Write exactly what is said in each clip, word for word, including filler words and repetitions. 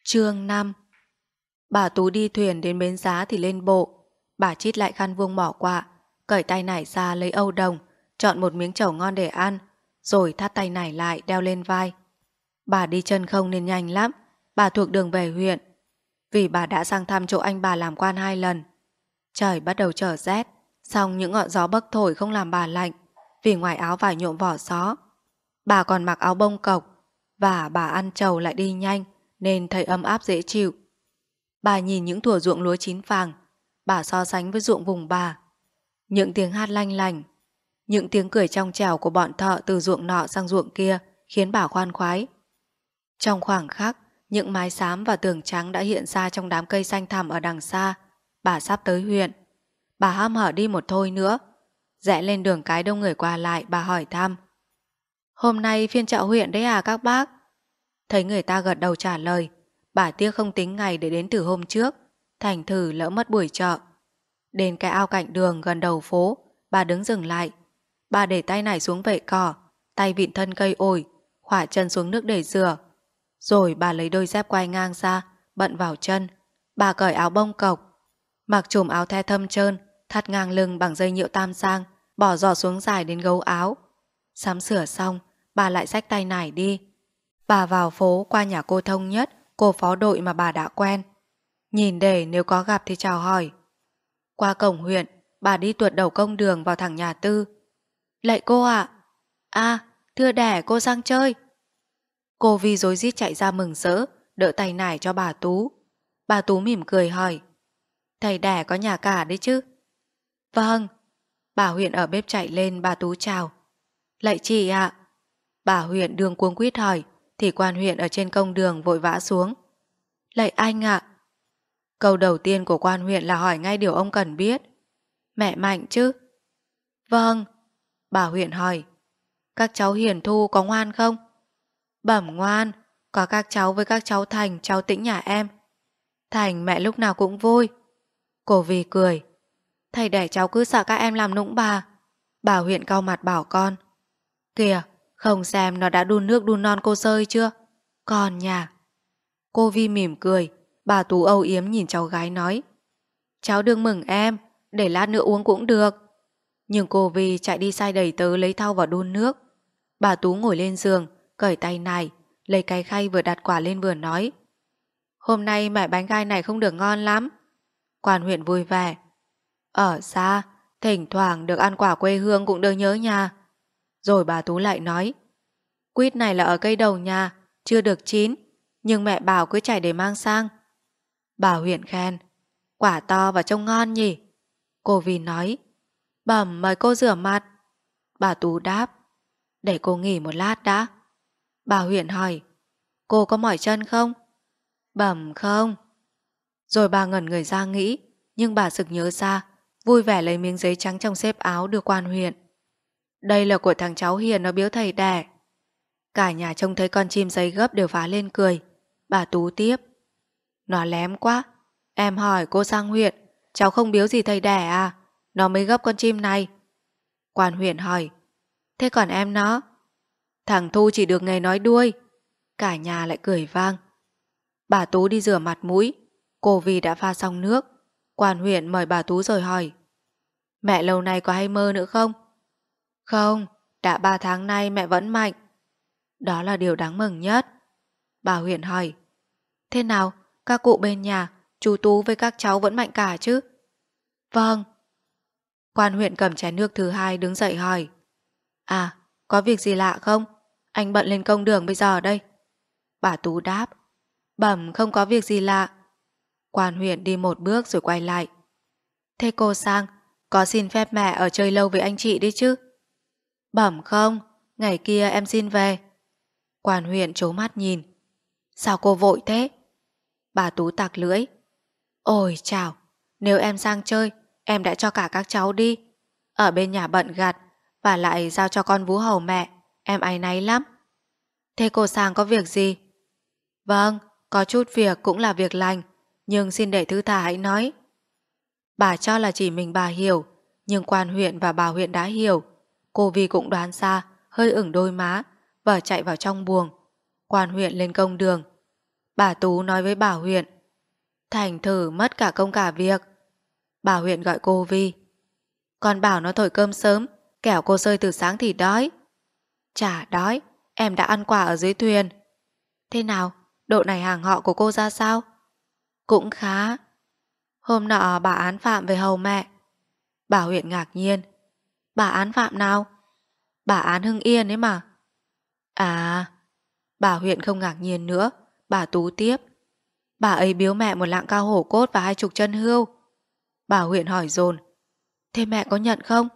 Chương năm. Bà Tú đi thuyền đến bến giá thì lên bộ. Bà chít lại khăn vuông mỏ quạ, cởi tay nải ra lấy âu đồng, chọn một miếng trầu ngon để ăn, rồi thắt tay nải lại đeo lên vai. Bà đi chân không nên nhanh lắm. Bà thuộc đường về huyện, vì bà đã sang thăm chỗ anh bà làm quan hai lần. Trời bắt đầu trở rét, song những ngọn gió bấc thổi không làm bà lạnh, vì ngoài áo vải nhuộm vỏ gió. Bà còn mặc áo bông cộc, và bà ăn trầu lại đi nhanh, nên thấy ấm áp dễ chịu. Bà nhìn những thủa ruộng lúa chín vàng, bà so sánh với ruộng vùng bà. Những tiếng hát lanh lành, những tiếng cười trong trẻo của bọn thợ từ ruộng nọ sang ruộng kia khiến bà khoan khoái. Trong khoảng khắc, những mái xám và tường trắng đã hiện ra trong đám cây xanh thẳm ở đằng xa. Bà sắp tới huyện. Bà hăm hở đi một thôi nữa. Rẽ lên đường cái đông người qua lại, bà hỏi thăm: "Hôm nay phiên chợ huyện đấy à các bác?" Thấy người ta gật đầu trả lời, bà tiếc không tính ngày để đến từ hôm trước, thành thử lỡ mất buổi chợ. Đến cái ao cạnh đường gần đầu phố, bà đứng dừng lại. Bà để tay nải xuống vệ cỏ, tay vịn thân cây ổi, khỏa chân xuống nước để rửa. Rồi bà lấy đôi dép quai ngang ra, bận vào chân. Bà cởi áo bông cộc, mặc chùm áo the thâm trơn, thắt ngang lưng bằng dây nhựa tam sang, bỏ giò xuống dài đến gấu áo. Sắm sửa xong, bà lại xách tay nải đi. Bà vào phố qua nhà cô Thông Nhất, cô phó đội mà bà đã quen. Nhìn để nếu có gặp thì chào hỏi. Qua cổng huyện, bà đi tuột đầu công đường vào thẳng nhà Tư. "Lạy cô ạ!" "À, thưa đẻ, cô sang chơi." Cô Vi rối rít chạy ra mừng rỡ, đỡ tay nải cho bà Tú. Bà Tú mỉm cười hỏi: "Thầy đẻ có nhà cả đấy chứ?" "Vâng." Bà Huyện ở bếp chạy lên, bà Tú chào: "Lạy chị ạ." Bà Huyện đường cuống quýt hỏi, thì quan huyện ở trên công đường vội vã xuống: "Lạy anh ạ." Câu đầu tiên của quan huyện là hỏi ngay điều ông cần biết: "Mẹ mạnh chứ?" "Vâng." Bà Huyện hỏi: "Các cháu Hiền Thu có ngoan không?" "Bẩm ngoan, có các cháu với các cháu Thành, cháu Tĩnh nhà em. Thành mẹ lúc nào cũng vui." Cô Vi cười: "Thầy để cháu cứ sợ các em làm nũng bà." Bà Huyện cau mặt bảo con: "Kìa, không xem nó đã đun nước đun non cô Sơi chưa? Còn nhà." Cô Vi mỉm cười. Bà Tú âu yếm nhìn cháu gái nói: "Cháu đừng mừng em, để lát nữa uống cũng được." Nhưng cô Vi chạy đi sai đầy tớ lấy thau vào đun nước. Bà Tú ngồi lên giường, cởi tay nải, lấy cái khay vừa đặt quả lên vừa nói: "Hôm nay mẹ bánh gai này không được ngon lắm." Quan huyện vui vẻ: "Ở xa, thỉnh thoảng được ăn quả quê hương cũng đỡ nhớ nhà." Rồi bà Tú lại nói: "Quýt này là ở cây đầu nhà, chưa được chín, nhưng mẹ bảo cứ chảy để mang sang." Bà Huyện khen: "Quả to và trông ngon nhỉ." Cô Vi nói: "Bẩm mời cô rửa mặt." Bà Tú đáp: "Để cô nghỉ một lát đã." Bà Huyện hỏi: "Cô có mỏi chân không?" "Bẩm không." Rồi bà ngẩn người ra nghĩ, nhưng bà sực nhớ ra, vui vẻ lấy miếng giấy trắng trong xếp áo đưa quan huyện: "Đây là của thằng cháu Hiền, nó biếu thầy đẻ." Cả nhà trông thấy con chim giấy gấp đều phá lên cười. Bà Tú tiếp: "Nó lém quá. Em hỏi cô sang huyện, cháu không biếu gì thầy đẻ à? Nó mới gấp con chim này." Quan huyện hỏi: "Thế còn em nó?" "Thằng Thu chỉ được nghề nói đuôi." Cả nhà lại cười vang. Bà Tú đi rửa mặt mũi. Cô Vi đã pha xong nước. Quan huyện mời bà Tú rồi hỏi: "Mẹ lâu nay có hay mơ nữa không?" "Không, đã ba tháng nay mẹ vẫn mạnh." "Đó là điều đáng mừng nhất." Bà Huyện hỏi: "Thế nào, các cụ bên nhà, chú Tú với các cháu vẫn mạnh cả chứ?" "Vâng." Quan huyện cầm chén nước thứ hai đứng dậy hỏi: "À, có việc gì lạ không? Anh bận lên công đường bây giờ đây." Bà Tú đáp: "Bẩm không có việc gì lạ." Quan huyện đi một bước rồi quay lại: "Thế cô sang, có xin phép mẹ ở chơi lâu với anh chị đi chứ?" "Bẩm không, ngày kia em xin về." Quan huyện trố mắt nhìn: "Sao cô vội thế?" Bà Tú tặc lưỡi: "Ôi chào, nếu em sang chơi, em đã cho cả các cháu đi. Ở bên nhà bận gặt, và lại giao cho con vú hầu mẹ, em áy náy lắm." "Thế cô sang có việc gì?" "Vâng, có chút việc cũng là việc lành, nhưng xin để thư thả hãy nói." Bà cho là chỉ mình bà hiểu, nhưng quan huyện và bà huyện đã hiểu. Cô Vi cũng đoán ra, hơi ửng đôi má, vờ chạy vào trong buồng. Quan huyện lên công đường: Bà Tú nói với bà huyện. Thành thử mất cả công cả việc. Bà huyện gọi cô Vi. Con bảo nó thổi cơm sớm, kẻo cô Sơi từ sáng thì đói. Chả đói, em đã ăn quà ở dưới thuyền. Thế nào, độ này hàng họ của cô ra sao? Cũng khá. Hôm nọ bà án Phạm về hầu mẹ. Bà huyện ngạc nhiên. Bà án Phạm nào? Bà án Hưng Yên ấy mà. À, bà huyện không ngạc nhiên nữa. Bà Tú tiếp. Bà ấy biếu mẹ một lạng cao hổ cốt và hai chục chân hươu. Bà huyện hỏi dồn. Thế mẹ có nhận không?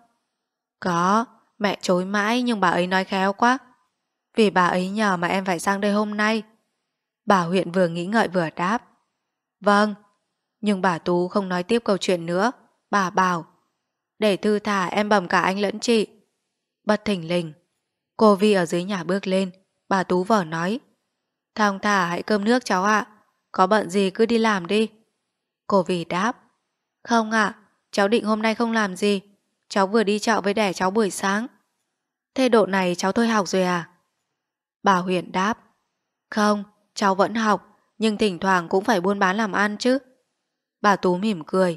Có, mẹ chối mãi nhưng bà ấy nói khéo quá. Vì bà ấy nhờ mà em phải sang đây hôm nay. Bà huyện vừa nghĩ ngợi vừa đáp. Vâng. Nhưng bà Tú không nói tiếp câu chuyện nữa. Bà bảo. Để thư thả em bẩm cả anh lẫn chị. Bất thình lình, cô Vi ở dưới nhà bước lên. Bà Tú vờ nói. Thong thả hãy cơm nước cháu ạ. Có bận gì cứ đi làm đi. Cô Vi đáp. Không ạ, cháu định hôm nay không làm gì. Cháu vừa đi chợ với đẻ cháu buổi sáng. Thế độ này cháu thôi học rồi à? Bà huyện đáp. Không, cháu vẫn học, nhưng thỉnh thoảng cũng phải buôn bán làm ăn chứ. Bà Tú mỉm cười.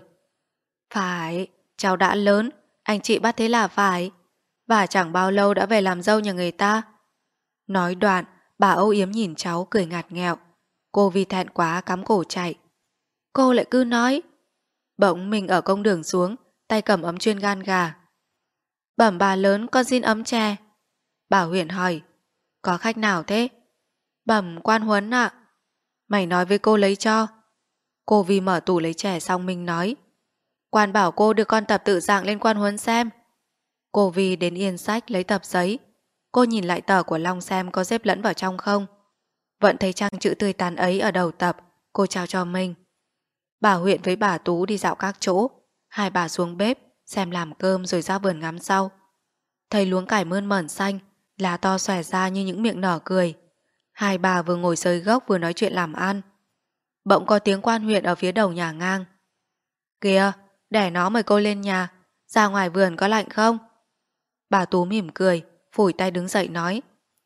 Phải, cháu đã lớn, anh chị bắt thế là phải. Và chẳng bao lâu đã về làm dâu nhà người ta. Nói đoạn, bà âu yếm nhìn cháu cười ngặt nghẹo. Cô Vi thẹn quá cắm cổ chạy. Cô lại cứ nói. Bỗng mình ở công đường xuống, tay cầm ấm chuyên gan gà. Bẩm bà lớn, con xin ấm chè. Bà huyện hỏi. Có khách nào thế? Bẩm quan Huấn ạ. Mày nói với cô lấy cho. Cô Vi mở tủ lấy chè xong mình nói. Quan bảo cô đưa con tập tự dạng lên quan Huấn xem. Cô Vi đến yên sách lấy tập giấy. Cô nhìn lại tờ của Long xem có xếp lẫn vào trong không. Vẫn thấy trang chữ tươi tắn ấy ở đầu tập. Cô trao cho mình. Bà huyện với bà Tú đi dạo các chỗ. Hai bà xuống bếp xem làm cơm rồi ra vườn ngắm sau. Thấy luống cải mơn mởn xanh, lá to xòe ra như những miệng nở cười. Hai bà vừa ngồi sơi gốc vừa nói chuyện làm ăn. Bỗng có tiếng quan huyện ở phía đầu nhà ngang. Kìa, để nó mời cô lên nhà. Ra ngoài vườn có lạnh không? Bà Tú mỉm cười, phủi tay đứng dậy nói.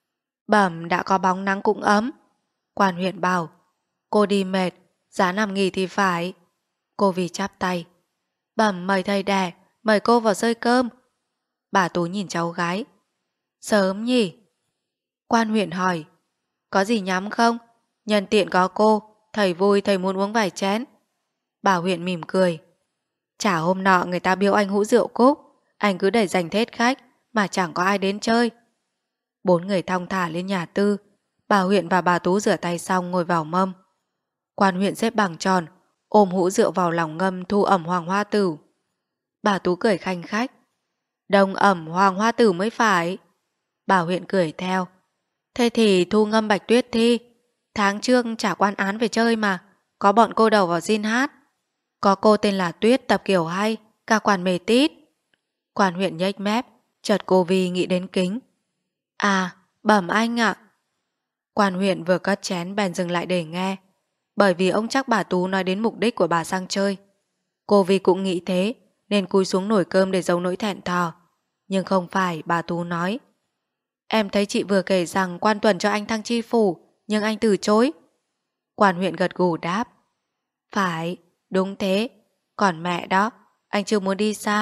Bẩm đã có bóng nắng cũng ấm. Quan huyện bảo. Cô đi mệt, giá nằm nghỉ thì phải. Cô Vi chắp tay. Bẩm mời thầy đẻ, mời cô vào xơi cơm. Bà Tú nhìn cháu gái. Sớm nhỉ? Quan huyện hỏi. Có gì nhắm không? Nhân tiện có cô, thầy vui thầy muốn uống vài chén. Bà huyện mỉm cười. Chả hôm nọ người ta biếu anh hũ rượu cúc, anh cứ để dành thết khách mà chẳng có ai đến chơi. Bốn người thong thả lên nhà tư. Bà huyện và bà Tú rửa tay xong ngồi vào mâm. Quan huyện xếp bằng tròn, ôm hũ rượu vào lòng ngâm thu ẩm hoàng hoa tử. Bà Tú cười khanh khách. Đông ẩm hoàng hoa tử mới phải. Bà huyện cười theo. Thế thì thu ngâm bạch tuyết thi. Tháng trước trả quan án về chơi mà. Có bọn cô đầu vào xin hát. Có cô tên là Tuyết tập kiểu hay, ca quản mề tít. Quan huyện nhếch mép, chợt cô Vi nghĩ đến Kính. À, bẩm anh ạ. Quan huyện vừa cất chén bèn dừng lại để nghe. Bởi vì ông chắc bà Tú nói đến mục đích của bà sang chơi. Cô Vi cũng nghĩ thế, nên cúi xuống nồi cơm để giấu nỗi thẹn thò. Nhưng không phải, bà Tú nói. Em thấy chị vừa kể rằng quan tuần cho anh thăng chi phủ, nhưng anh từ chối. Quan huyện gật gù đáp. Phải, đúng thế. Còn mẹ đó, anh chưa muốn đi xa.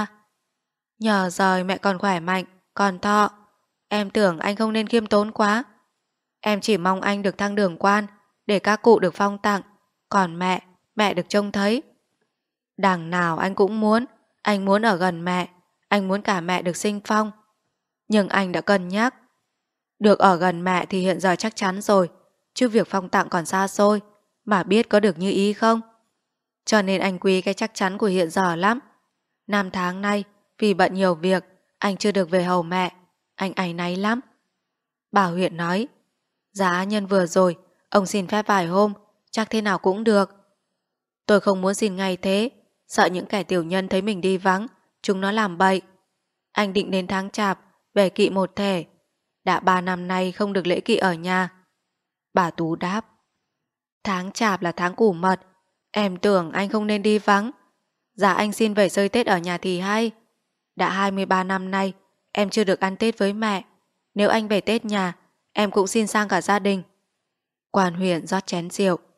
Nhờ rồi mẹ còn khỏe mạnh, còn thọ. Em tưởng anh không nên khiêm tốn quá. Em chỉ mong anh được thăng đường quan, để các cụ được phong tặng. Còn mẹ, mẹ được trông thấy. Đằng nào anh cũng muốn. Anh muốn ở gần mẹ. Anh muốn cả mẹ được sinh phong. Nhưng anh đã cân nhắc. Được ở gần mẹ thì hiện giờ chắc chắn rồi. Chứ việc phong tặng còn xa xôi. Mà biết có được như ý không? Cho nên anh quý cái chắc chắn của hiện giờ lắm. Năm tháng nay, vì bận nhiều việc, anh chưa được về hầu mẹ. Anh áy náy lắm. Bà huyện nói. Giá nhân vừa rồi, ông xin phép vài hôm, chắc thế nào cũng được. Tôi không muốn xin ngay thế, sợ những kẻ tiểu nhân thấy mình đi vắng, chúng nó làm bậy. Anh định đến tháng chạp, về kỵ một thể. Đã ba năm nay không được lễ kỵ ở nhà. Bà Tú đáp. Tháng chạp là tháng củ mật. Em tưởng anh không nên đi vắng. Dạ anh xin về chơi Tết ở nhà thì hay. Đã hai mươi ba năm nay, em chưa được ăn Tết với mẹ. Nếu anh về Tết nhà, em cũng xin sang cả gia đình. Quan huyện rót chén rượu,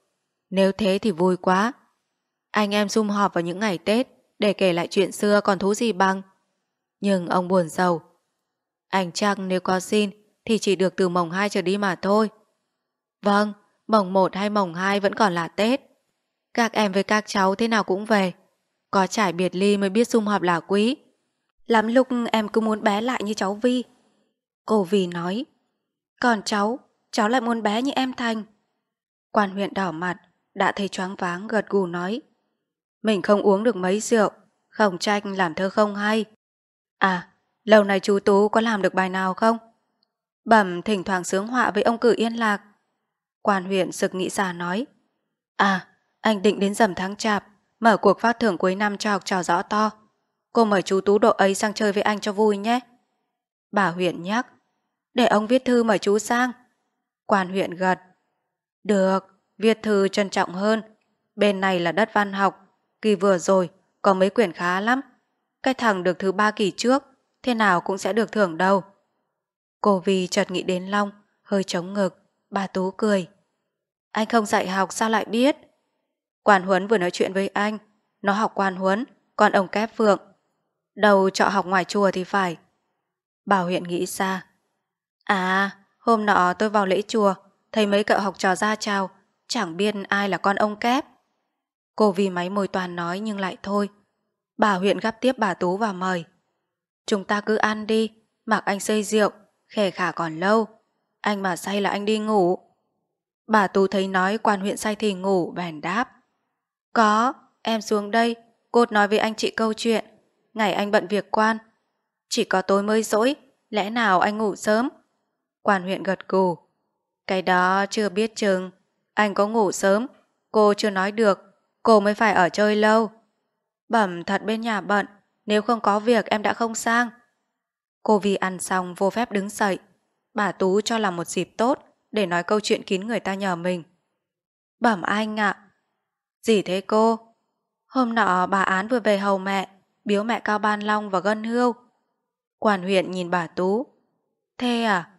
Nếu thế thì vui quá. Anh em sum họp vào những ngày Tết để kể lại chuyện xưa còn thú gì bằng. Nhưng ông buồn rầu. Anh chắc nếu có xin thì chỉ được từ mồng hai trở đi mà thôi. Vâng, mồng một hay mồng hai vẫn còn là Tết. Các em với các cháu thế nào cũng về. Có trải biệt ly mới biết sum họp là quý. Lắm lúc em cứ muốn bé lại như cháu Vi. Cô Vi nói. Còn cháu, cháu lại muốn bé như em Thành. Quan huyện đỏ mặt, đã thấy choáng váng gật gù nói. Mình không uống được mấy rượu, không tranh làm thơ không hay. À, lâu nay chú Tú có làm được bài nào không? Bẩm thỉnh thoảng sướng họa với ông Cử Yên Lạc. Quan huyện sực nghĩ ra nói. À, anh định đến rằm tháng chạp, mở cuộc phát thưởng cuối năm cho học trò rõ to. Cô mời chú Tú độ ấy sang chơi với anh cho vui nhé. Bà huyện nhắc. Để ông viết thư mời chú sang. Quan huyện gật. Được, viết thư trân trọng hơn. Bên này là đất văn học. Kỳ vừa rồi, có mấy quyển khá lắm. Cái thằng được thứ ba kỳ trước, thế nào cũng sẽ được thưởng đâu. Cô Vi chợt nghĩ đến Long, hơi chống ngực. Bà Tú cười. Anh không dạy học sao lại biết? Quan Huấn vừa nói chuyện với anh. Nó học Quan Huấn, còn ông Kép Phượng. Đầu trọ học ngoài chùa thì phải. Bảo huyện nghĩ xa. À, hôm nọ tôi vào lễ chùa, thấy mấy cậu học trò ra chào, chẳng biết ai là con ông Kép. Cô Vi máy môi toàn nói nhưng lại thôi. Bà huyện gắp tiếp bà Tú và mời. Chúng ta cứ ăn đi, mặc anh xơi rượu, khè khả còn lâu. Anh mà say là anh đi ngủ. Bà Tú thấy nói Quan huyện say thì ngủ, bèn đáp. Có, em xuống đây, cốt nói với anh chị câu chuyện. Ngày anh bận việc quan. Chỉ có tối mới dỗi, lẽ nào anh ngủ sớm? Quan huyện gật gù. Cái đó chưa biết chừng. Anh có ngủ sớm, cô chưa nói được, cô mới phải ở chơi lâu. Bẩm thật bên nhà bận, nếu không có việc em đã không sang. Cô Vi ăn xong vô phép đứng dậy. Bà Tú cho là một dịp tốt để nói câu chuyện kín người ta nhờ mình. Bẩm anh ạ. Gì thế cô? Hôm nọ bà Án vừa về hầu mẹ, biếu mẹ Cao Ban Long và Gân Hươu. Quan huyện nhìn bà Tú. Thế à?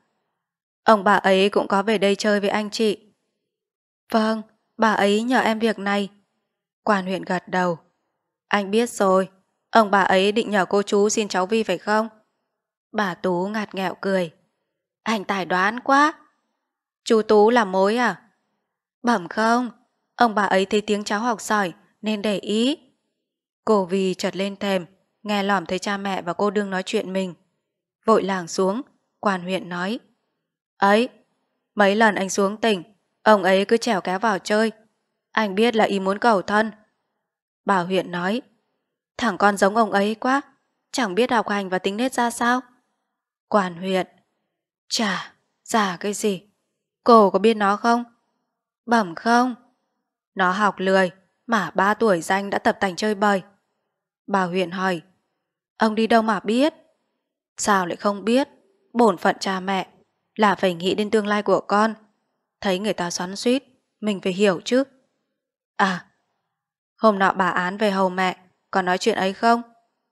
Ông bà ấy cũng có về đây chơi với anh chị. Vâng, bà ấy nhờ em việc này. Quan huyện gật đầu. Anh biết rồi, ông bà ấy định nhờ cô chú xin cháu Vi phải không? Bà Tú ngặt nghẹo cười. Anh tài đoán quá. Chú Tú làm mối à? Bẩm không, ông bà ấy thấy tiếng cháu học giỏi nên để ý. Cô Vi chợt lên thềm, nghe lỏm thấy cha mẹ và cô đương nói chuyện mình. Vội làng xuống, quan huyện nói. Ấy, mấy lần anh xuống tỉnh, ông ấy cứ trèo kéo vào chơi. Anh biết là ý muốn cầu thân. Bà huyện nói. Thằng con giống ông ấy quá, chẳng biết học hành và tính nết ra sao. Quan huyện. Chà, giả cái gì? Cô có biết nó không? Bẩm không. Nó học lười, mà ba tuổi danh đã tập tành chơi bời. Bà huyện hỏi. Ông đi đâu mà biết? Sao lại không biết? Bổn phận cha mẹ là phải nghĩ đến tương lai của con. Thấy người ta xoắn xuýt, mình phải hiểu chứ. À, hôm nọ bà Án về hầu mẹ, có nói chuyện ấy không?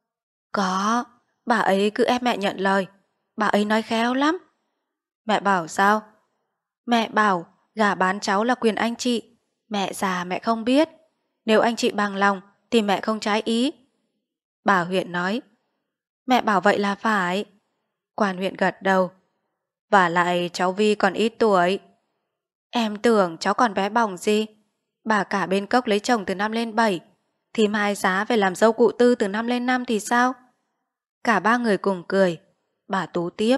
Có, bà ấy cứ ép mẹ nhận lời. Bà ấy nói khéo lắm. Mẹ bảo sao? Mẹ bảo gả bán cháu là quyền anh chị. Mẹ già mẹ không biết. Nếu anh chị bằng lòng thì mẹ không trái ý. Bà huyện nói. Mẹ bảo vậy là phải. Quan huyện gật đầu. Và lại cháu Vi còn ít tuổi. Em tưởng cháu còn bé bỏng gì. Bà cả bên Cốc lấy chồng từ năm lên bảy, thím Hai Giá về làm dâu cụ Tư từ năm lên năm thì sao? Cả ba người cùng cười. Bà Tú tiếp.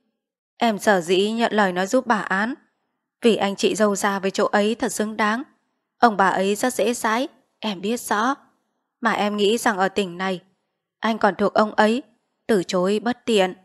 Em sở dĩ nhận lời nói giúp bà Án, vì anh chị dâu ra với chỗ ấy thật xứng đáng. Ông bà ấy rất dễ dãi, em biết rõ. Mà em nghĩ rằng ở tỉnh này, anh còn thuộc ông ấy, từ chối bất tiện.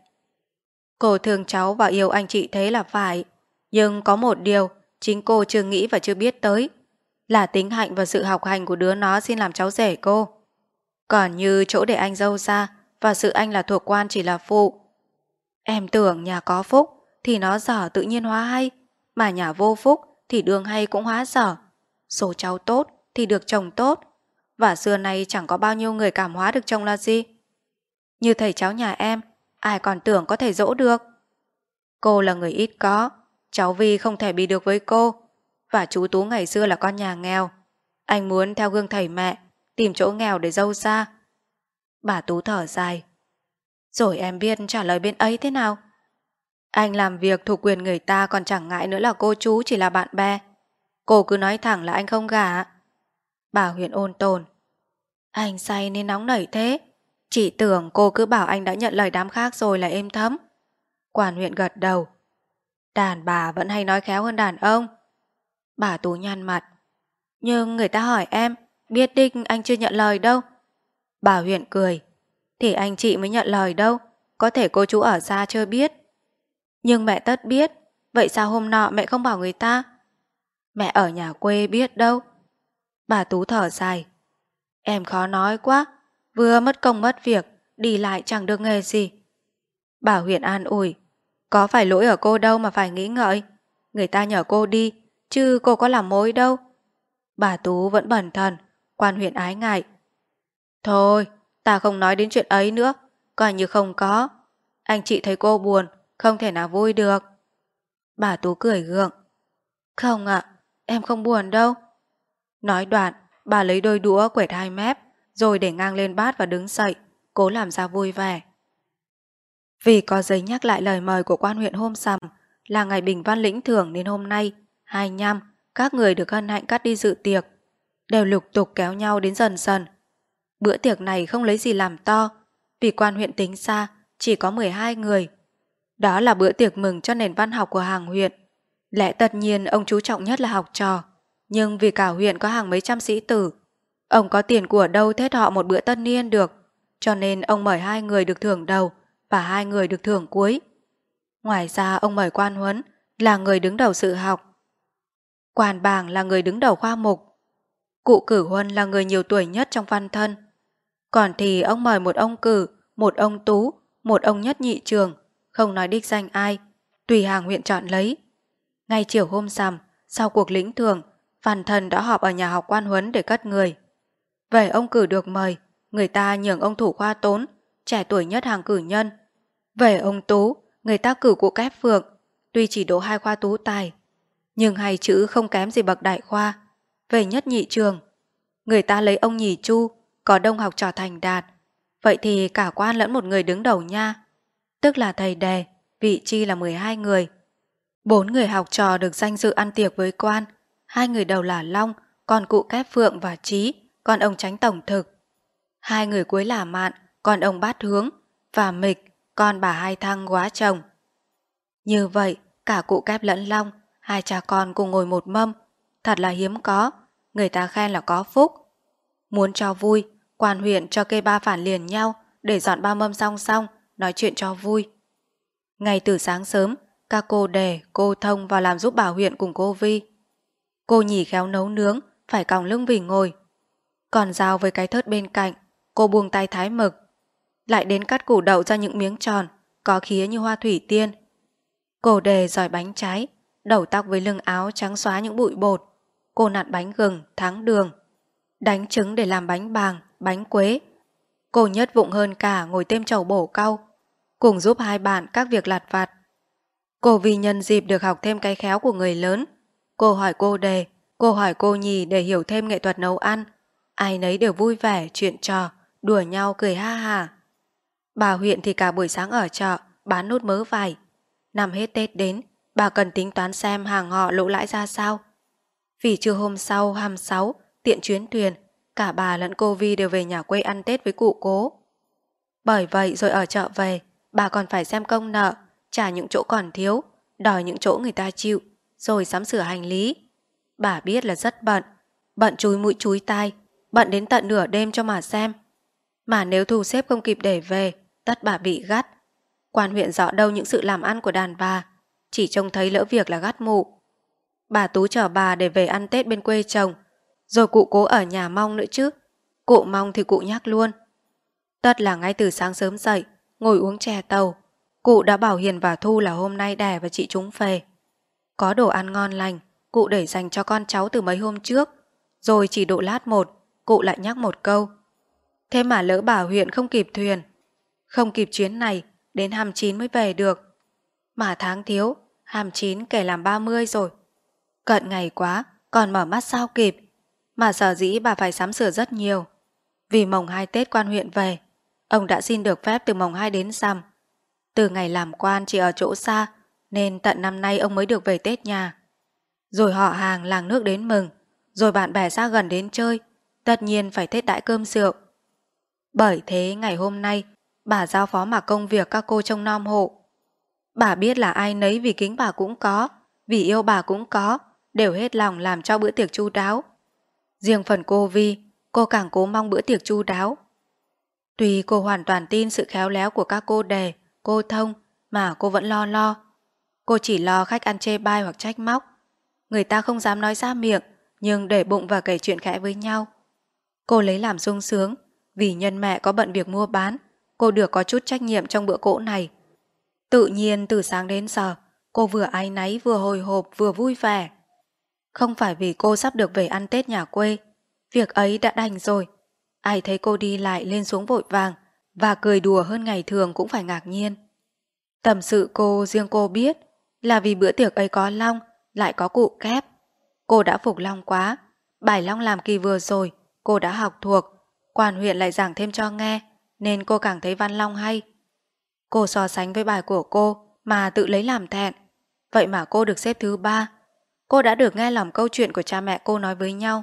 Cô thương cháu và yêu anh chị thế là phải. Nhưng có một điều chính cô chưa nghĩ và chưa biết tới, là tính hạnh và sự học hành của đứa nó xin làm cháu rể cô. Còn như chỗ để anh dâu ra và sự anh là thuộc quan chỉ là phụ. Em tưởng nhà có phúc thì nó dở tự nhiên hóa hay, mà nhà vô phúc thì đường hay cũng hóa dở. Số cháu tốt thì được chồng tốt, và xưa nay chẳng có bao nhiêu người cảm hóa được chồng là gì. Như thầy cháu nhà em, ai còn tưởng có thể dỗ được. Cô là người ít có, cháu Vi không thể bị được với cô. và chú Tú ngày xưa là con nhà nghèo. Anh muốn theo gương thầy mẹ, tìm chỗ nghèo để dâu xa. Bà Tú thở dài. Rồi em biết trả lời bên ấy thế nào? Anh làm việc thuộc quyền người ta còn chẳng ngại nữa là cô chú chỉ là bạn bè. Cô cứ nói thẳng là anh không gả. Bà Huyền ôn tồn. Anh say nên nóng nảy thế. Chị tưởng cô cứ bảo anh đã nhận lời đám khác rồi là êm thấm. Quan huyện gật đầu. Đàn bà vẫn hay nói khéo hơn đàn ông. Bà Tú nhăn mặt. Nhưng người ta hỏi em, biết đích anh chưa nhận lời đâu. Bà Huyền cười. Thì anh chị mới nhận lời đâu, có thể cô chú ở xa chưa biết. Nhưng mẹ tất biết, vậy sao hôm nọ mẹ không bảo người ta? Mẹ ở nhà quê biết đâu. Bà Tú thở dài. Em khó nói quá, vừa mất công mất việc, đi lại chẳng được nghề gì. Bà Huyền an ủi. Có phải lỗi ở cô đâu mà phải nghĩ ngợi. Người ta nhờ cô đi, chứ cô có làm mối đâu. Bà Tú vẫn bần thần. Quan huyện ái ngại. Thôi, ta không nói đến chuyện ấy nữa, coi như không có. Anh chị thấy cô buồn, không thể nào vui được. Bà Tú cười gượng. Không ạ, em không buồn đâu. Nói đoạn, bà lấy đôi đũa quệt hai mép, rồi để ngang lên bát và đứng dậy, cố làm ra vui vẻ. Vì có giấy nhắc lại lời mời của quan huyện hôm sầm là ngày bình văn lĩnh thưởng, nên hôm nay, hai nhăm, các người được hân hạnh cắt đi dự tiệc, đều lục tục kéo nhau đến dần dần. Bữa tiệc này không lấy gì làm to, vì quan huyện tính ra chỉ có mười hai người. Đó là bữa tiệc mừng cho nền văn học của hàng huyện. Lẽ tất nhiên ông chú trọng nhất là học trò, nhưng vì cả huyện có hàng mấy trăm sĩ tử, ông có tiền của đâu thết họ một bữa tân niên được, cho nên ông mời hai người được thưởng đầu và hai người được thưởng cuối. Ngoài ra ông mời quan huấn là người đứng đầu sự học, quan bảng là người đứng đầu khoa mục, cụ cử huân là người nhiều tuổi nhất trong văn thân. Còn thì ông mời một ông cử, một ông tú, một ông nhất nhị trường, không nói đích danh ai, tùy hàng huyện chọn lấy. Ngay chiều hôm rằm, sau cuộc lĩnh thưởng, văn thân đã họp ở nhà học quan huấn để cất người. Về ông cử được mời, người ta nhường ông thủ khoa tốn, trẻ tuổi nhất hàng cử nhân. Về ông tú, người ta cử cụ Kép Phượng, tuy chỉ đỗ hai khoa tú tài, nhưng hai chữ không kém gì bậc đại khoa. Về nhất nhị trường, người ta lấy ông nhì Chu, có đông học trò thành đạt. Vậy thì cả quan lẫn một người đứng đầu nha, tức là thầy đề, vị chi là mười hai người. Bốn người học trò được danh dự ăn tiệc với quan, hai người đầu là Long, còn cụ Kép Phượng và Trí, còn ông Chánh Tổng Thực. Hai người cuối là Mạn, còn ông Bát Hướng, và Mịch, còn bà Hai Thăng góa chồng. Như vậy, cả cụ Kép lẫn Long, hai cha con cùng ngồi một mâm, thật là hiếm có, người ta khen là có phúc. Muốn cho vui, quan huyện cho kê ba phản liền nhau để dọn ba mâm song song, nói chuyện cho vui. Ngay từ sáng sớm, các cô Đề, cô Thông vào làm giúp bà huyện cùng cô Vi. Cô Nhì khéo nấu nướng, phải còng lưng vì ngồi. Còn Giao với cái thớt bên cạnh, cô buông tay thái mực. Lại đến cắt củ đậu ra những miếng tròn, có khía như hoa thủy tiên. Cô Đề giỏi bánh trái, đầu tóc với lưng áo trắng xóa những bụi bột. Cô nặn bánh gừng, thắng đường, đánh trứng để làm bánh bàng, bánh quế. Cô Nhất vụng hơn cả ngồi thêm chầu bổ cau, cùng giúp hai bạn các việc lặt vặt. Cô Vi nhân dịp được học thêm cái khéo của người lớn. Cô hỏi cô Đề, cô hỏi cô Nhì để hiểu thêm nghệ thuật nấu ăn. Ai nấy đều vui vẻ, chuyện trò, đùa nhau cười ha hả. Bà huyện thì cả buổi sáng ở chợ, bán nốt mớ vải. Năm hết Tết đến, bà cần tính toán xem hàng họ lỗ lãi ra sao. Vì trưa hôm sau, hăm sáu, tiện chuyến thuyền, cả bà lẫn cô Vi đều về nhà quê ăn Tết với cụ Cố. Bởi vậy rồi ở chợ về, bà còn phải xem công nợ, trả những chỗ còn thiếu, đòi những chỗ người ta chịu, rồi sắm sửa hành lý. Bà biết là rất bận, bận chúi mũi chúi tai, bận đến tận nửa đêm cho mà xem. Mà nếu thu xếp không kịp để về, tất bà bị gắt. Quan huyện rõ đâu những sự làm ăn của đàn bà, chỉ trông thấy lỡ việc là gắt mụ. Bà Tú chở bà để về ăn Tết bên quê chồng, rồi cụ Cố ở nhà Mong nữa chứ. Cụ Mong thì cụ nhắc luôn. Tất là ngay từ sáng sớm dậy, ngồi uống chè tàu, cụ đã bảo Hiền và Thu là hôm nay đẻ và chị chúng về. Có đồ ăn ngon lành, cụ để dành cho con cháu từ mấy hôm trước, rồi chỉ độ lát một, cụ lại nhắc một câu. Thế mà lỡ bảo huyện không kịp thuyền, không kịp chuyến này, đến hăm chín mới về được. Mà tháng thiếu, hăm chín kể làm ba mươi rồi. Cận ngày quá, còn mở mắt sao kịp. Mà sở dĩ bà phải sắm sửa rất nhiều. Vì mồng hai Tết quan huyện về, ông đã xin được phép từ mồng hai đến rằm. Từ ngày làm quan chỉ ở chỗ xa, nên tận năm nay ông mới được về Tết nhà. Rồi họ hàng làng nước đến mừng, rồi bạn bè xa gần đến chơi, tất nhiên phải Tết đãi cơm rượu. Bởi thế ngày hôm nay, bà giao phó mặc công việc các cô trông nom hộ. Bà biết là ai nấy vì kính bà cũng có, vì yêu bà cũng có, đều hết lòng làm cho bữa tiệc chu đáo. Riêng phần cô Vi, cô càng cố mong bữa tiệc chu đáo. Tuy cô hoàn toàn tin sự khéo léo của các cô Đề, cô Thông, mà cô vẫn lo lo. Cô chỉ lo khách ăn chê bai hoặc trách móc. Người ta không dám nói ra miệng, nhưng để bụng và kể chuyện khẽ với nhau. Cô lấy làm sung sướng, vì nhân mẹ có bận việc mua bán, cô được có chút trách nhiệm trong bữa cỗ này. Tự nhiên từ sáng đến giờ, cô vừa áy náy vừa hồi hộp vừa vui vẻ. Không phải vì cô sắp được về ăn Tết nhà quê, việc ấy đã đành rồi. Ai thấy cô đi lại lên xuống vội vàng và cười đùa hơn ngày thường cũng phải ngạc nhiên. Tâm sự cô riêng cô biết là vì bữa tiệc ấy có Long, lại có cụ Kép. Cô đã phục Long quá, bài Long làm kỳ vừa rồi cô đã học thuộc, quan huyện lại giảng thêm cho nghe, nên cô càng thấy văn Long hay. Cô so sánh với bài của cô mà tự lấy làm thẹn. Vậy mà cô được xếp thứ ba. Cô đã được nghe lòng câu chuyện của cha mẹ cô nói với nhau.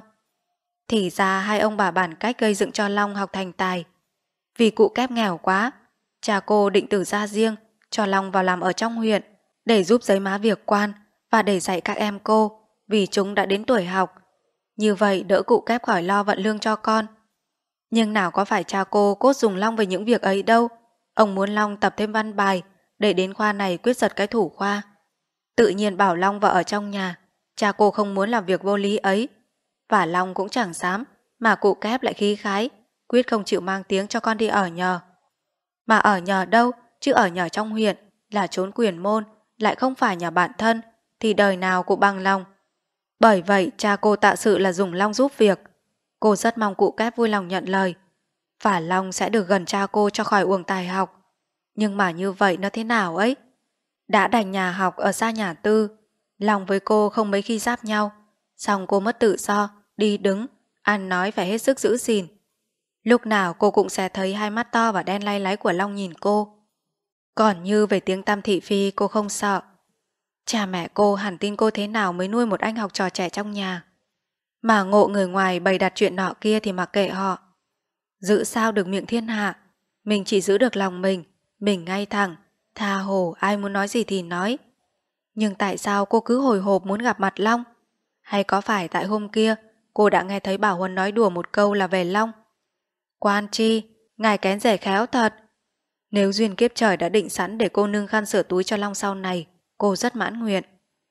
Thì ra hai ông bà bàn cách gây dựng cho Long học thành tài. Vì cụ Kép nghèo quá, cha cô định tử ra riêng, cho Long vào làm ở trong huyện, để giúp giấy má việc quan và để dạy các em cô, vì chúng đã đến tuổi học. Như vậy đỡ cụ Kép khỏi lo vận lương cho con. Nhưng nào có phải cha cô cốt dùng Long về những việc ấy đâu. Ông muốn Long tập thêm văn bài, để đến khoa này quyết giật cái thủ khoa. Tự nhiên bảo Long vào ở trong nhà, cha cô không muốn làm việc vô lý ấy. Và Long cũng chẳng dám, mà cụ Kép lại khí khái, quyết không chịu mang tiếng cho con đi ở nhờ. Mà ở nhờ đâu, chứ ở nhờ trong huyện, là trốn quyền môn, lại không phải nhà bạn thân, thì đời nào cũng bằng lòng. Bởi vậy cha cô tạ sự là dùng Long giúp việc. Cô rất mong cụ Kép vui lòng nhận lời. Và Long sẽ được gần cha cô cho khỏi uổng tài học. Nhưng mà như vậy nó thế nào ấy? Đã đành nhà học ở xa nhà tư, Long với cô không mấy khi giáp nhau. Xong cô mất tự do, đi đứng, ăn nói phải hết sức giữ gìn. Lúc nào cô cũng sẽ thấy hai mắt to và đen lay láy của Long nhìn cô. Còn như về tiếng tăm thị phi cô không sợ. Cha mẹ cô hẳn tin cô thế nào mới nuôi một anh học trò trẻ trong nhà. Mà ngộ người ngoài bày đặt chuyện nọ kia thì mặc kệ họ. Giữ sao được miệng thiên hạ, mình chỉ giữ được lòng mình, mình ngay thẳng, tha hồ ai muốn nói gì thì nói. Nhưng tại sao cô cứ hồi hộp muốn gặp mặt Long? Hay có phải tại hôm kia cô đã nghe thấy Bảo Huân nói đùa một câu là về Long? Quan chi, ngài kén rẻ khéo thật. Nếu duyên kiếp trời đã định sẵn để cô nương khăn sửa túi cho Long sau này, cô rất mãn nguyện.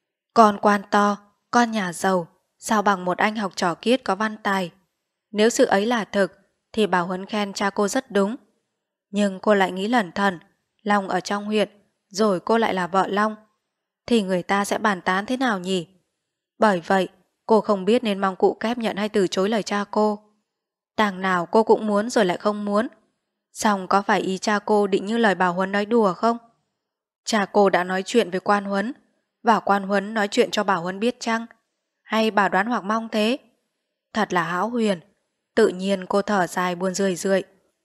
Con quan to, con nhà giàu, sao bằng một anh học trò kiết có văn tài. Nếu sự ấy là thực, thì Bảo Huân khen cha cô rất đúng. Nhưng cô lại nghĩ lẩn thẩn, Long ở trong huyện, rồi cô lại là vợ Long. Thì người ta sẽ bàn tán thế nào nhỉ? Bởi vậy, cô không biết nên mong cụ Kép nhận hay từ chối lời cha cô. Đằng nào cô cũng muốn rồi lại không muốn. Xong có phải ý cha cô định như lời Bảo Huấn nói đùa không? Cha cô đã nói chuyện với Quan Huấn, và Quan Huấn nói chuyện cho Bảo Huấn biết chăng? Hay bà đoán hoặc mong thế? Thật là hão huyền. Tự nhiên cô thở dài buồn rười rượi.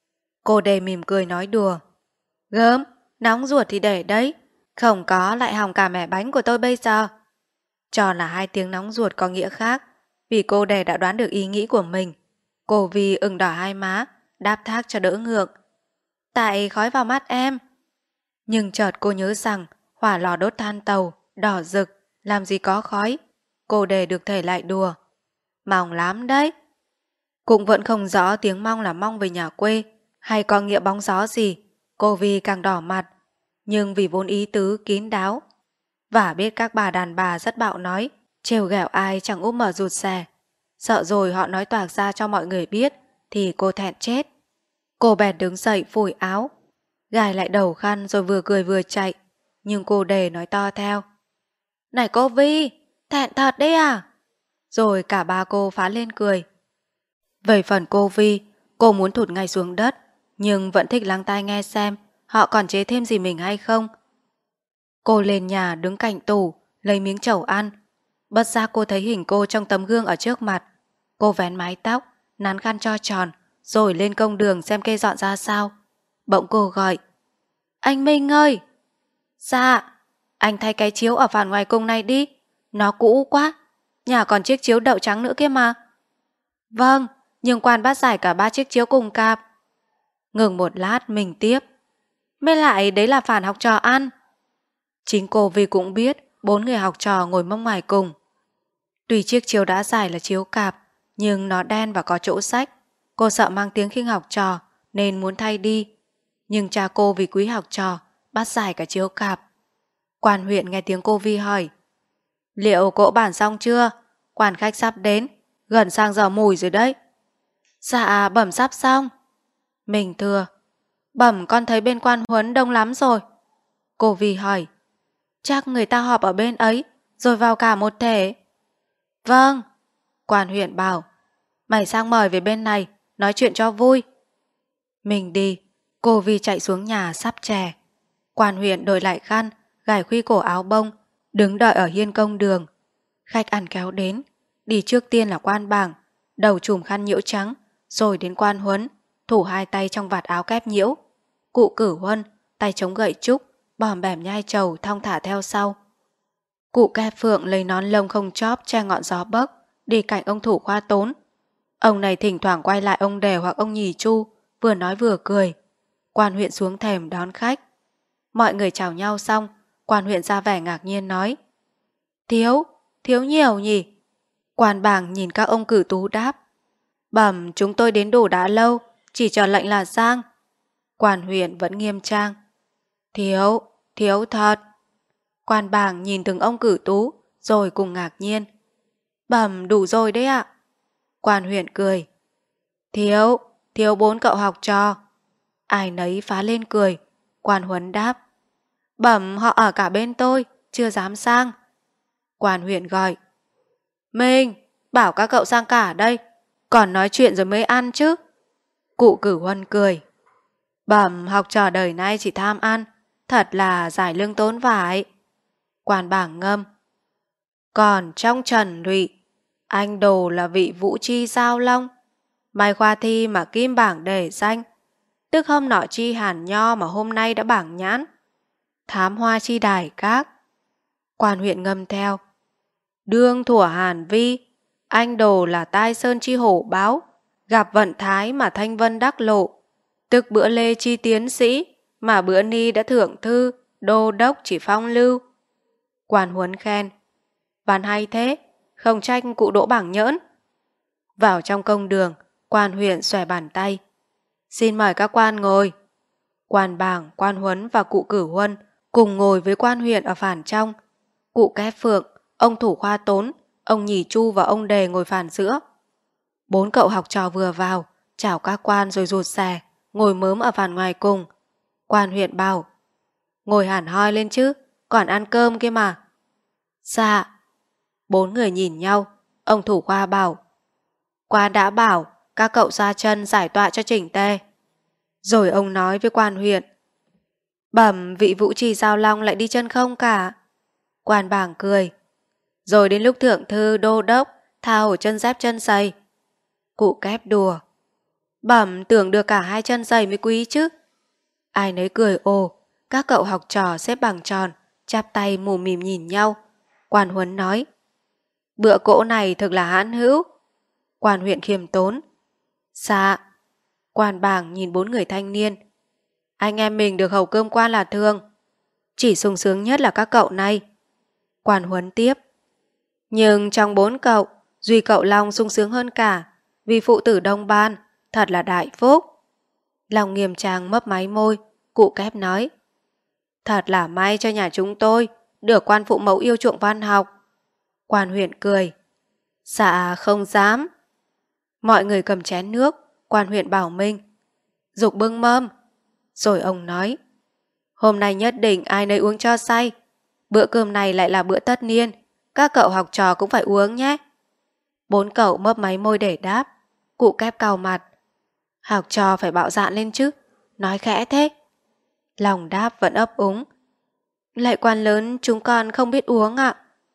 Cô Đề mỉm cười nói đùa. Gớm, nóng ruột thì để đấy. Không có lại hỏng cả mẻ bánh của tôi bây giờ. Cho là hai tiếng nóng ruột có nghĩa khác, vì cô Đề đã đoán được ý nghĩ của mình. Cô Vi ửng đỏ hai má, đáp thác cho đỡ ngượng. Tại khói vào mắt em. Nhưng chợt cô nhớ rằng hỏa lò đốt than tàu, đỏ rực, làm gì có khói. Cô Đề được thể lại đùa. Mong lắm đấy. Cũng vẫn không rõ tiếng mong là mong về nhà quê, hay có nghĩa bóng gió gì. Cô Vi càng đỏ mặt, nhưng vì vốn ý tứ kín đáo. Và biết các bà đàn bà rất bạo nói, trêu ghẹo ai chẳng úp mở rụt rè. Sợ rồi họ nói toạc ra cho mọi người biết, thì cô thẹn chết. Cô bèn đứng dậy phủi áo, gài lại đầu khăn rồi vừa cười vừa chạy. Nhưng cô Đề nói to theo. Này cô Vi, thẹn thật đấy à? Rồi cả ba cô phá lên cười. Về phần cô Vi, cô muốn thụt ngay xuống đất, nhưng vẫn thích lắng tai nghe xem họ còn chế thêm gì mình hay không. Cô lên nhà đứng cạnh tủ, lấy miếng chầu ăn. Bất giác cô thấy hình cô trong tấm gương ở trước mặt. Cô vén mái tóc, nắn khăn cho tròn, rồi lên công đường xem cây dọn ra sao. Bỗng cô gọi: Anh Minh ơi! Dạ, anh thay cái chiếu ở phản ngoài cùng này đi, nó cũ quá, nhà còn chiếc chiếu đậu trắng nữa kia mà. Vâng, nhưng quan bắt giải cả ba chiếc chiếu cùng cặp. Ngừng một lát mình tiếp: Mới lại đấy là phản học trò ăn. Chính cô vì cũng biết bốn người học trò ngồi mông ngoài cùng. Tuy chiếc chiếu đã giải là chiếu cặp, nhưng nó đen và có chỗ sách. Cô sợ mang tiếng khinh học trò nên muốn thay đi. Nhưng cha cô vì quý học trò bắt giải cả chiếu cặp. Quan huyện nghe tiếng cô Vi hỏi: Liệu cỗ bản xong chưa? Quan khách sắp đến, gần sang giờ mùi rồi đấy. Dạ bẩm sắp xong. Mình thưa: Bẩm con thấy bên quan huấn đông lắm rồi. Cô Vi hỏi: Chắc người ta họp ở bên ấy rồi vào cả một thể. Vâng. Quan huyện bảo: Mày sang mời về bên này nói chuyện cho vui. Mình đi. Cô Vi chạy xuống nhà sắp chè. Quan huyện đổi lại khăn, gài khuy cổ áo bông, đứng đợi ở hiên công đường. Khách ăn kéo đến. Đi trước tiên là quan bảng, đầu trùm khăn nhiễu trắng, rồi đến quan huấn, thủ hai tay trong vạt áo kép nhiễu. Cụ Cử Huân, tay chống gậy trúc, bòm bẻm nhai trầu thong thả theo sau. Cụ Kép Phượng lấy nón lông không chóp che ngọn gió bấc, đi cạnh ông thủ khoa tốn. Ông này thỉnh thoảng quay lại ông Đề hoặc ông Nhì Chu, vừa nói vừa cười. Quan huyện xuống thềm đón khách. Mọi người chào nhau xong, quan huyện ra vẻ ngạc nhiên nói: Thiếu, thiếu nhiều nhỉ? Quan bảng nhìn các ông cử tú đáp: Bẩm chúng tôi đến đủ đã lâu, chỉ chờ lệnh là sang. Quan huyện vẫn nghiêm trang: Thiếu, thiếu thật. Quan bảng nhìn từng ông cử tú, rồi cùng ngạc nhiên: Bẩm đủ rồi đấy ạ. Quan huyện cười: Thiếu, thiếu bốn cậu học trò. Ai nấy phá lên cười. Quan huấn đáp: Bẩm họ ở cả bên tôi, chưa dám sang. Quan huyện gọi: Minh, bảo các cậu sang cả đây, còn nói chuyện rồi mới ăn chứ. Cụ Cử Huân cười: Bẩm học trò đời nay chỉ tham ăn, thật là giải lương tốn vải. Quan bảng ngâm: Còn trong Trần Lụy, anh đồ là vị Vũ Chi Giao Long, mai khoa thi mà kim bảng đề danh, tức hôm nọ chi hàn nho mà hôm nay đã bảng nhãn. Thám hoa chi đài các. Quan huyện ngâm theo: Đương thủa hàn vi, anh đồ là tai sơn chi hổ báo, gặp vận thái mà thanh vân đắc lộ, tức bữa lê chi tiến sĩ, mà bữa ni đã thưởng thư, đô đốc chỉ phong lưu. Quan huấn khen: Văn hay thế, không tranh cụ đỗ bảng nhỡn. Vào trong công đường, quan huyện xòe bàn tay: Xin mời các quan ngồi. Quan bảng, quan huấn và cụ Cử Huân cùng ngồi với quan huyện ở phản trong. Cụ Kép Phượng, ông thủ khoa tốn, ông Nhì Chu và ông Đề ngồi phản giữa. Bốn cậu học trò vừa vào, chào các quan rồi rụt rè, ngồi mớm ở phản ngoài cùng. Quan huyện bảo: Ngồi hẳn hoi lên chứ, còn ăn cơm kia mà. Dạ. Bốn người nhìn nhau. Ông thủ khoa bảo: Quan đã bảo các cậu ra chân giải tọa cho chỉnh tề. Rồi ông nói với quan huyện: Bẩm vị Vũ Trì Giao Long lại đi chân không cả. Quan bảng cười: Rồi đến lúc thượng thư đô đốc tha hổ chân dép chân giày. Cụ Kép đùa: Bẩm tưởng được cả hai chân giày mới quý chứ. Ai nấy cười ồ. Các cậu học trò xếp bằng tròn, chắp tay mù mỉm nhìn nhau. Quan huấn nói: Bữa cỗ này thực là hãn hữu. Quan huyện khiêm tốn: Dạ. Quan bảng nhìn bốn người thanh niên: Anh em mình được hầu cơm quan là thường, chỉ sung sướng nhất là các cậu này. Quan huấn tiếp: Nhưng trong bốn cậu, duy cậu Long sung sướng hơn cả, vì phụ tử đông ban, thật là đại phúc. Long nghiêm trang mấp máy môi. Cụ Kép nói: Thật là may cho nhà chúng tôi được quan phụ mẫu yêu chuộng văn học. Quan huyện cười: Dạ không dám. Mọi người cầm chén nước. Quan huyện bảo Minh: Dục bưng mâm. Rồi ông nói: Hôm nay nhất định ai nấy uống cho say. Bữa cơm này lại là bữa tất niên, các cậu học trò cũng phải uống nhé. Bốn cậu mấp máy môi để đáp. Cụ Kép cau mặt: Học trò phải bạo dạn lên chứ, nói khẽ thế. Lòng đáp vẫn ấp úng: Lạy quan lớn, chúng con không biết uống ạ.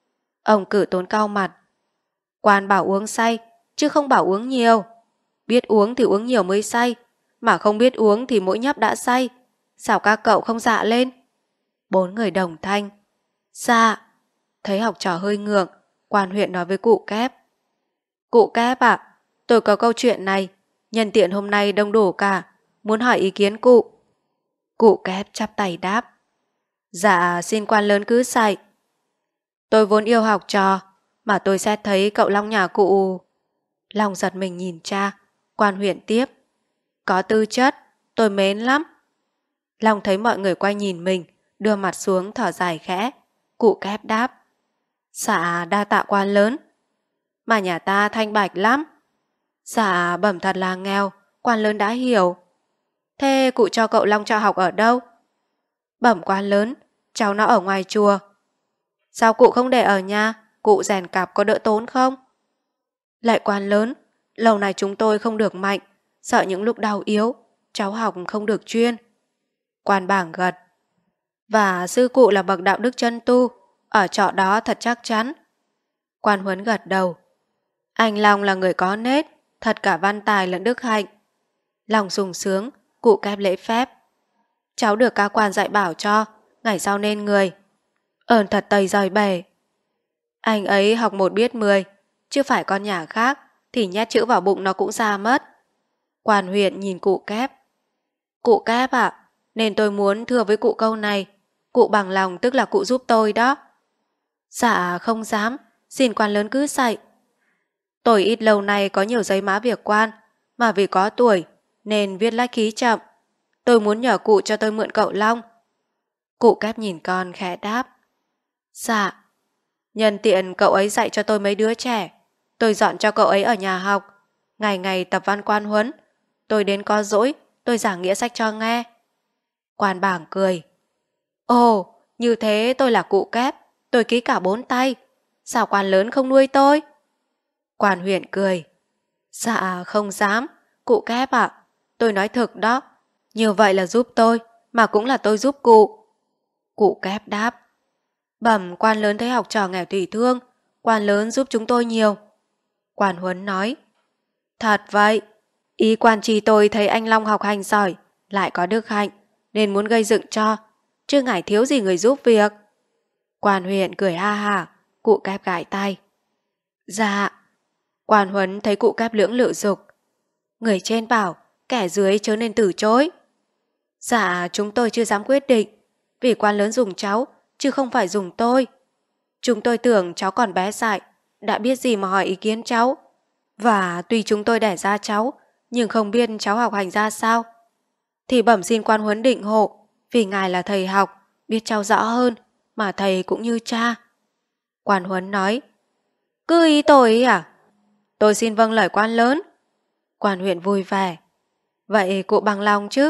Ông cử tốn cau mặt. Quan bảo uống say, chứ không bảo uống nhiều. Biết uống thì uống nhiều mới say, mà không biết uống thì mỗi nhấp đã say. Sao các cậu không dạ lên? Bốn người đồng thanh. Dạ. Thấy học trò hơi ngượng, quan huyện nói với cụ Kép. Cụ Kép ạ, tôi có câu chuyện này, nhân tiện hôm nay đông đủ cả, muốn hỏi ý kiến cụ. Cụ Kép chắp tay đáp. Dạ, xin quan lớn cứ dạy. Tôi vốn yêu học trò, mà tôi xét thấy cậu Long nhà cụ... Long giật mình nhìn cha, quan huyện tiếp. Có tư chất, tôi mến lắm. Long thấy mọi người quay nhìn mình, đưa mặt xuống thở dài khẽ. Cụ Kép đáp. Dạ, đa tạ quan lớn. Mà nhà ta thanh bạch lắm. Dạ, bẩm thật là nghèo, quan lớn đã hiểu. Thế cụ cho cậu Long cho học ở đâu? Bẩm quan lớn, cháu nó ở ngoài chùa. Sao cụ không để ở nhà, cụ rèn cặp có đỡ tốn không? Lại quan lớn, lâu này chúng tôi không được mạnh, sợ những lúc đau yếu, cháu học không được chuyên. Quan bảng gật. Và sư cụ là bậc đạo đức chân tu, ở trọ đó thật chắc chắn. Quan Huấn gật đầu. Anh Long là người có nết, thật cả văn tài lẫn đức hạnh. Lòng sung sướng, cụ Kép lễ phép. Cháu được ca quan dạy bảo cho, ngày sau nên người. Ơn thật tây rời bể. Anh ấy học một biết mười, chứ phải con nhà khác thì nhét chữ vào bụng nó cũng ra mất. Quan huyện nhìn cụ Kép. Cụ Kép ạ, nên tôi muốn thưa với cụ câu này. Cụ bằng lòng tức là cụ giúp tôi đó. Dạ không dám, xin quan lớn cứ dạy. Tôi ít lâu nay có nhiều giấy mã việc quan, mà vì có tuổi nên viết lách khí chậm. Tôi muốn nhờ cụ cho tôi mượn cậu Long. Cụ Kép nhìn con khẽ đáp. Dạ. Nhân tiện cậu ấy dạy cho tôi mấy đứa trẻ. Tôi dọn cho cậu ấy ở nhà học. Ngày ngày tập văn quan huấn. Tôi đến có dỗi, tôi giảng nghĩa sách cho nghe. Quan bảng cười. Ồ, như thế tôi là cụ Kép. Tôi ký cả bốn tay. Sao quan lớn không nuôi tôi? Quan huyện cười. Dạ không dám. Cụ Kép ạ, tôi nói thực đó. Như vậy là giúp tôi, mà cũng là tôi giúp cụ. Cụ Kép đáp. Bẩm quan lớn thấy học trò nghèo tùy thương, quan lớn giúp chúng tôi nhiều. Quan Huấn nói. Thật vậy, ý quan trì tôi thấy anh Long học hành giỏi, lại có đức hạnh, nên muốn gây dựng cho, chứ ngài thiếu gì người giúp việc. Quan huyện cười ha hả, cụ Kép gãi tay. Dạ. Quan Huấn thấy cụ Kép lưỡng lự dục. Người trên bảo, kẻ dưới chớ nên từ chối. Dạ, chúng tôi chưa dám quyết định, vì quan lớn dùng cháu, chứ không phải dùng tôi. Chúng tôi tưởng cháu còn bé dại, đã biết gì mà hỏi ý kiến cháu. Và tuy chúng tôi đẻ ra cháu, nhưng không biết cháu học hành ra sao. Thì bẩm xin quan Huấn định hộ, vì ngài là thầy học, biết cháu rõ hơn, mà thầy cũng như cha. Quan Huấn nói. Cứ ý tôi ý à? Tôi xin vâng lời quan lớn. Quan huyện vui vẻ. Vậy cụ bằng lòng chứ?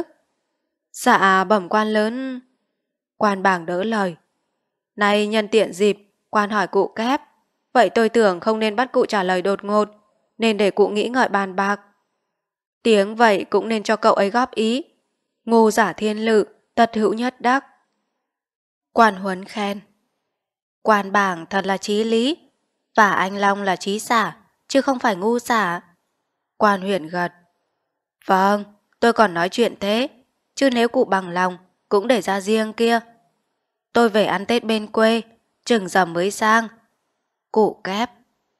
Dạ bẩm quan lớn. Quan bảng đỡ lời. Này nhân tiện dịp, quan hỏi cụ Kép. Vậy tôi tưởng không nên bắt cụ trả lời đột ngột, nên để cụ nghĩ ngợi bàn bạc. Tiếng vậy cũng nên cho cậu ấy góp ý. Ngu giả thiên lự, tật hữu nhất đắc. Quan Huấn khen. Quan bảng thật là trí lý, và anh Long là trí giả, chứ không phải ngu giả. Quan huyện gật. Vâng, tôi còn nói chuyện thế, chứ nếu cụ bằng lòng, cũng để ra riêng kia. Tôi về ăn Tết bên quê, chừng dầm mới sang. Cụ Kép.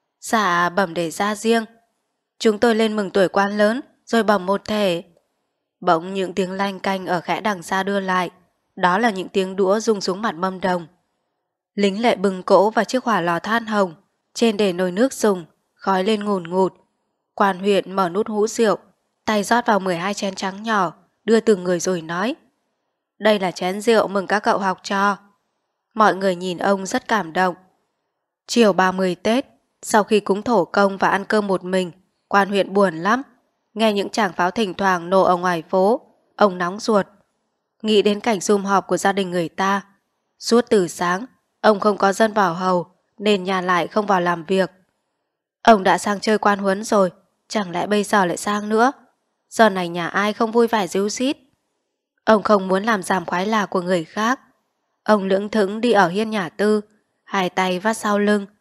Dạ bẩm để ra riêng. Chúng tôi lên mừng tuổi quan lớn, rồi bẩm một thể. Bỗng những tiếng lanh canh ở khẽ đằng xa đưa lại. Đó là những tiếng đũa rung xuống mặt mâm đồng. Lính lệ bưng cỗ và chiếc hỏa lò than hồng, trên để nồi nước dùng, khói lên ngùn ngụt. Quan huyện mở nút hũ rượu, tay rót vào mười hai chén trắng nhỏ, đưa từng người rồi nói. Đây là chén rượu mừng các cậu học trò. Mọi người nhìn ông rất cảm động. Chiều ba mươi Tết, sau khi cúng thổ công và ăn cơm một mình, quan huyện buồn lắm. Nghe những tràng pháo thỉnh thoảng nổ ở ngoài phố, ông nóng ruột. Nghĩ đến cảnh sum họp của gia đình người ta. Suốt từ sáng, ông không có dân vào hầu, nên nhà lại không vào làm việc. Ông đã sang chơi quan Huấn rồi, chẳng lẽ bây giờ lại sang nữa? Giờ này nhà ai không vui vẻ ríu rít? Ông không muốn làm giảm khoái lạc của người khác. Ông lững thững đi ở hiên nhà Tư, hai tay vắt sau lưng,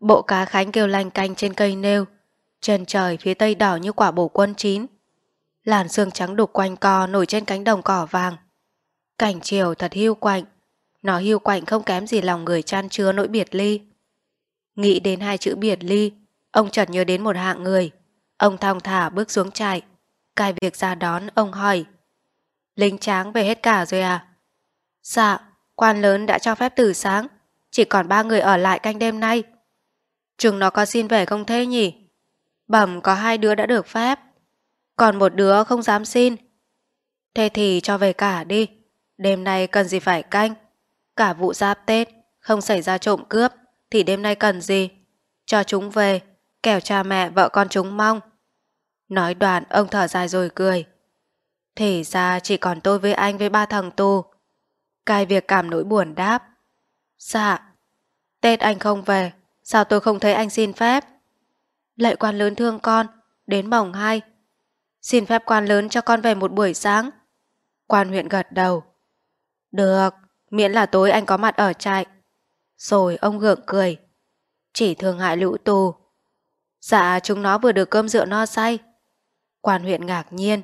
Bộ cá khánh kêu lanh canh trên cây nêu, chân trời phía tây đỏ như quả bổ quân chín. Làn sương trắng đục quanh co nổi trên cánh đồng cỏ vàng. Cảnh chiều thật hiu quạnh, nó hiu quạnh không kém gì lòng người chan chứa nỗi biệt ly. Nghĩ đến hai chữ biệt ly, ông chợt nhớ đến một hạng người. Ông thong thả bước xuống trại, cai việc ra đón. Ông hỏi: lính tráng về hết cả rồi à? Dạ, quan lớn đã cho phép từ sáng, chỉ còn ba người ở lại canh đêm nay. Chúng nó có xin về không thế nhỉ? Bẩm có hai đứa đã được phép, còn một đứa không dám xin. Thế thì cho về cả đi, đêm nay cần gì phải canh. Cả vụ giáp Tết không xảy ra trộm cướp thì đêm nay cần gì? Cho chúng về, kẻo cha mẹ vợ con chúng mong. Nói đoạn ông thở dài rồi cười. Thì ra chỉ còn tôi với anh với ba thằng tù. Cai việc cảm nỗi buồn đáp: dạ, Tết anh không về, sao tôi không thấy anh xin phép? Lạy quan lớn thương con, đến mồng hai, xin phép quan lớn cho con về một buổi sáng. Quan huyện gật đầu. Được, miễn là tối anh có mặt ở trại. Rồi ông gượng cười. Chỉ thương hại lũ tù. Dạ, chúng nó vừa được cơm rượu no say. Quan huyện ngạc nhiên.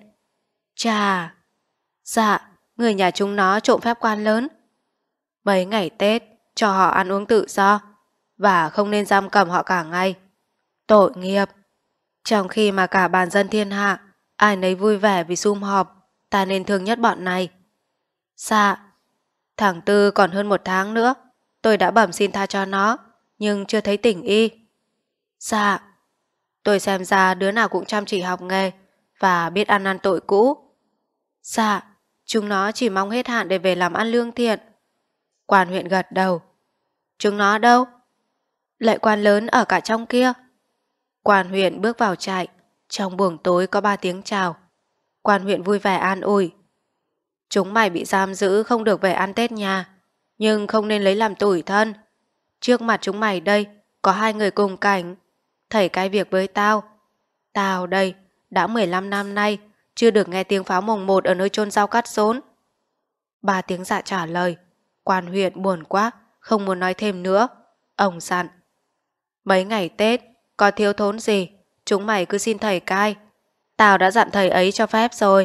Chà. Dạ, người nhà chúng nó trộm phép quan lớn. Mấy ngày Tết cho họ ăn uống tự do, và không nên giam cầm họ cả ngày. Tội nghiệp. Trong khi mà cả bàn dân thiên hạ ai nấy vui vẻ vì sum họp, ta nên thương nhất bọn này. Dạ. Tháng tư còn hơn một tháng nữa, tôi đã bẩm xin tha cho nó, nhưng chưa thấy tỉnh y. Dạ. Tôi xem ra đứa nào cũng chăm chỉ học nghề và biết ăn năn tội cũ. Dạ, chúng nó chỉ mong hết hạn để về làm ăn lương thiện. Quan huyện gật đầu. Chúng nó đâu? Lệ quan lớn ở cả trong kia. Quan huyện bước vào trại. Trong buồng tối có ba tiếng chào. Quan huyện vui vẻ an ủi. Chúng mày bị giam giữ không được về ăn Tết nhà, nhưng không nên lấy làm tủi thân. Trước mặt chúng mày đây có hai người cùng cảnh. Thầy cái việc với tao. Tao đây đã mười lăm năm nay chưa được nghe tiếng pháo mồng một ở nơi chôn rau cắt rốn. Ba tiếng dạ trả lời. Quan huyện buồn quá, không muốn nói thêm nữa. Ông dặn. Mấy ngày Tết có thiếu thốn gì, chúng mày cứ xin thầy cai. Tao đã dặn thầy ấy cho phép rồi.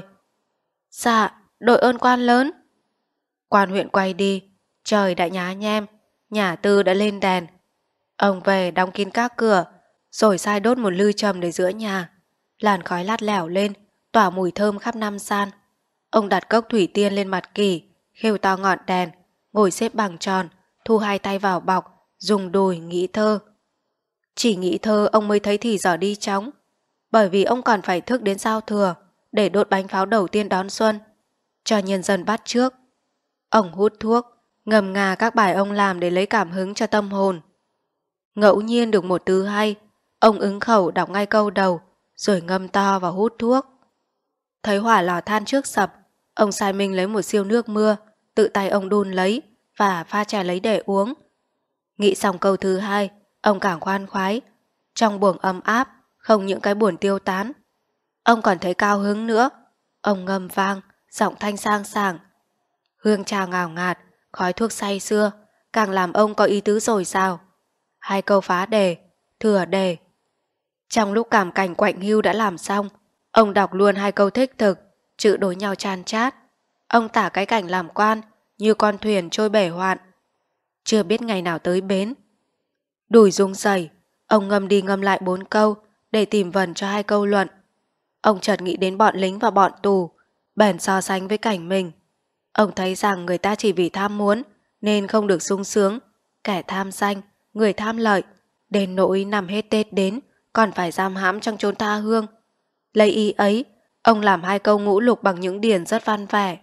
Dạ, đội ơn quan lớn. Quan huyện quay đi. Trời đã nhá nhem, nhà Tư đã lên đèn. Ông về đóng kín các cửa, rồi sai đốt một lư trầm để giữa nhà. Làn khói lát lẻo lên, tỏa mùi thơm khắp năm san. Ông đặt cốc thủy tiên lên mặt kỷ, khêu to ngọn đèn, ngồi xếp bằng tròn, thu hai tay vào bọc, dùng đùi nghĩ thơ. Chỉ nghĩ thơ ông mới thấy thì giờ đi chóng, bởi vì ông còn phải thức đến giao thừa để đốt bánh pháo đầu tiên đón xuân, cho nhân dân bắt trước. Ông hút thuốc, ngầm ngà các bài ông làm để lấy cảm hứng cho tâm hồn. Ngẫu nhiên được một từ hay, ông ứng khẩu đọc ngay câu đầu, rồi ngâm to và hút thuốc. Thấy hỏa lò than trước sập, ông sai mình lấy một siêu nước mưa, tự tay ông đun lấy và pha trà lấy để uống. Nghĩ xong câu thứ hai, ông càng khoan khoái. Trong buồng ấm áp, không những cái buồn tiêu tán. Ông còn thấy cao hứng nữa. Ông ngâm vang, giọng thanh sang sảng. Hương trà ngào ngạt, khói thuốc say xưa, càng làm ông có ý tứ dồi dào. Hai câu phá đề, thừa đề. Trong lúc cảm cảnh quạnh hiu đã làm xong, ông đọc luôn hai câu thích thực, chữ đối nhau chan chát. Ông tả cái cảnh làm quan như con thuyền trôi bể hoạn, chưa biết ngày nào tới bến. Đùi rung rẩy, ông ngâm đi ngâm lại bốn câu để tìm vần cho hai câu luận. Ông chợt nghĩ đến bọn lính và bọn tù, bèn so sánh với cảnh mình. Ông thấy rằng người ta chỉ vì tham muốn nên không được sung sướng, kẻ tham danh, người tham lợi, đến nỗi năm hết Tết đến còn phải giam hãm trong chốn tha hương. Lấy ý ấy, ông làm hai câu ngũ lục bằng những điển rất văn vẻ.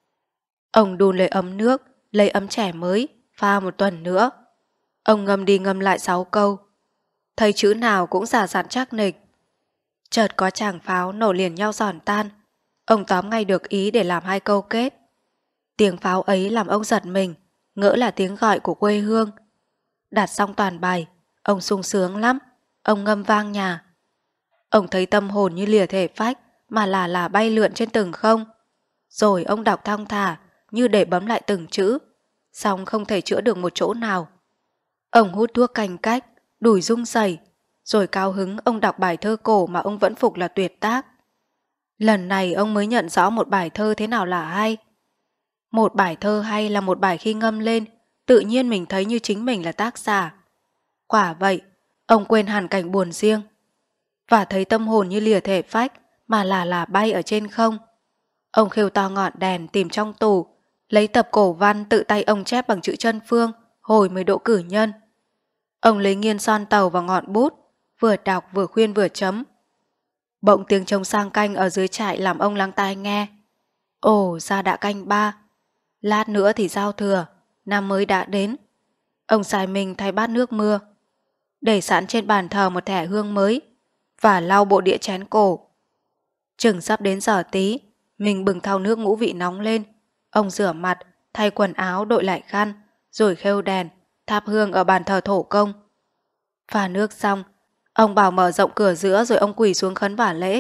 Ông đun lấy ấm nước, lấy ấm chẻ mới, pha một tuần nữa. Ông ngâm đi ngâm lại sáu câu, thấy chữ nào cũng giả dặn chắc nịch. Chợt có tràng pháo nổ liền nhau giòn tan. Ông tóm ngay được ý để làm hai câu kết. Tiếng pháo ấy làm ông giật mình, ngỡ là tiếng gọi của quê hương. Đặt xong toàn bài, ông sung sướng lắm. Ông ngâm vang nhà. Ông thấy tâm hồn như lìa thể phách mà là là bay lượn trên từng không. Rồi ông đọc thong thả như để bấm lại từng chữ, song không thể chữa được một chỗ nào. Ông hút thuốc canh cách, đùi rung rẩy, rồi cao hứng ông đọc bài thơ cổ mà ông vẫn phục là tuyệt tác. Lần này ông mới nhận rõ một bài thơ thế nào là hay. Một bài thơ hay là một bài khi ngâm lên, tự nhiên mình thấy như chính mình là tác giả. Quả vậy, ông quên hẳn cảnh buồn riêng, và thấy tâm hồn như lìa thể phách mà là là bay ở trên không. Ông khêu to ngọn đèn tìm trong tủ, lấy tập cổ văn tự tay ông chép bằng chữ chân phương, hồi mới độ cử nhân. Ông lấy nghiên son tàu vào ngọn bút, vừa đọc vừa khuyên vừa chấm. Bỗng tiếng trống sang canh ở dưới trại làm ông lắng tai nghe. Ồ, ra đã canh ba. Lát nữa thì giao thừa, năm mới đã đến. Ông sai mình thay bát nước mưa, để sẵn trên bàn thờ một thẻ hương mới, và lau bộ đĩa chén cổ. Chừng sắp đến giờ tí, mình bừng thau nước ngũ vị nóng lên. Ông rửa mặt, thay quần áo, đội lại khăn, rồi khêu đèn, thắp hương ở bàn thờ thổ công. Pha nước xong, ông bảo mở rộng cửa giữa, rồi ông quỳ xuống khấn vả lễ.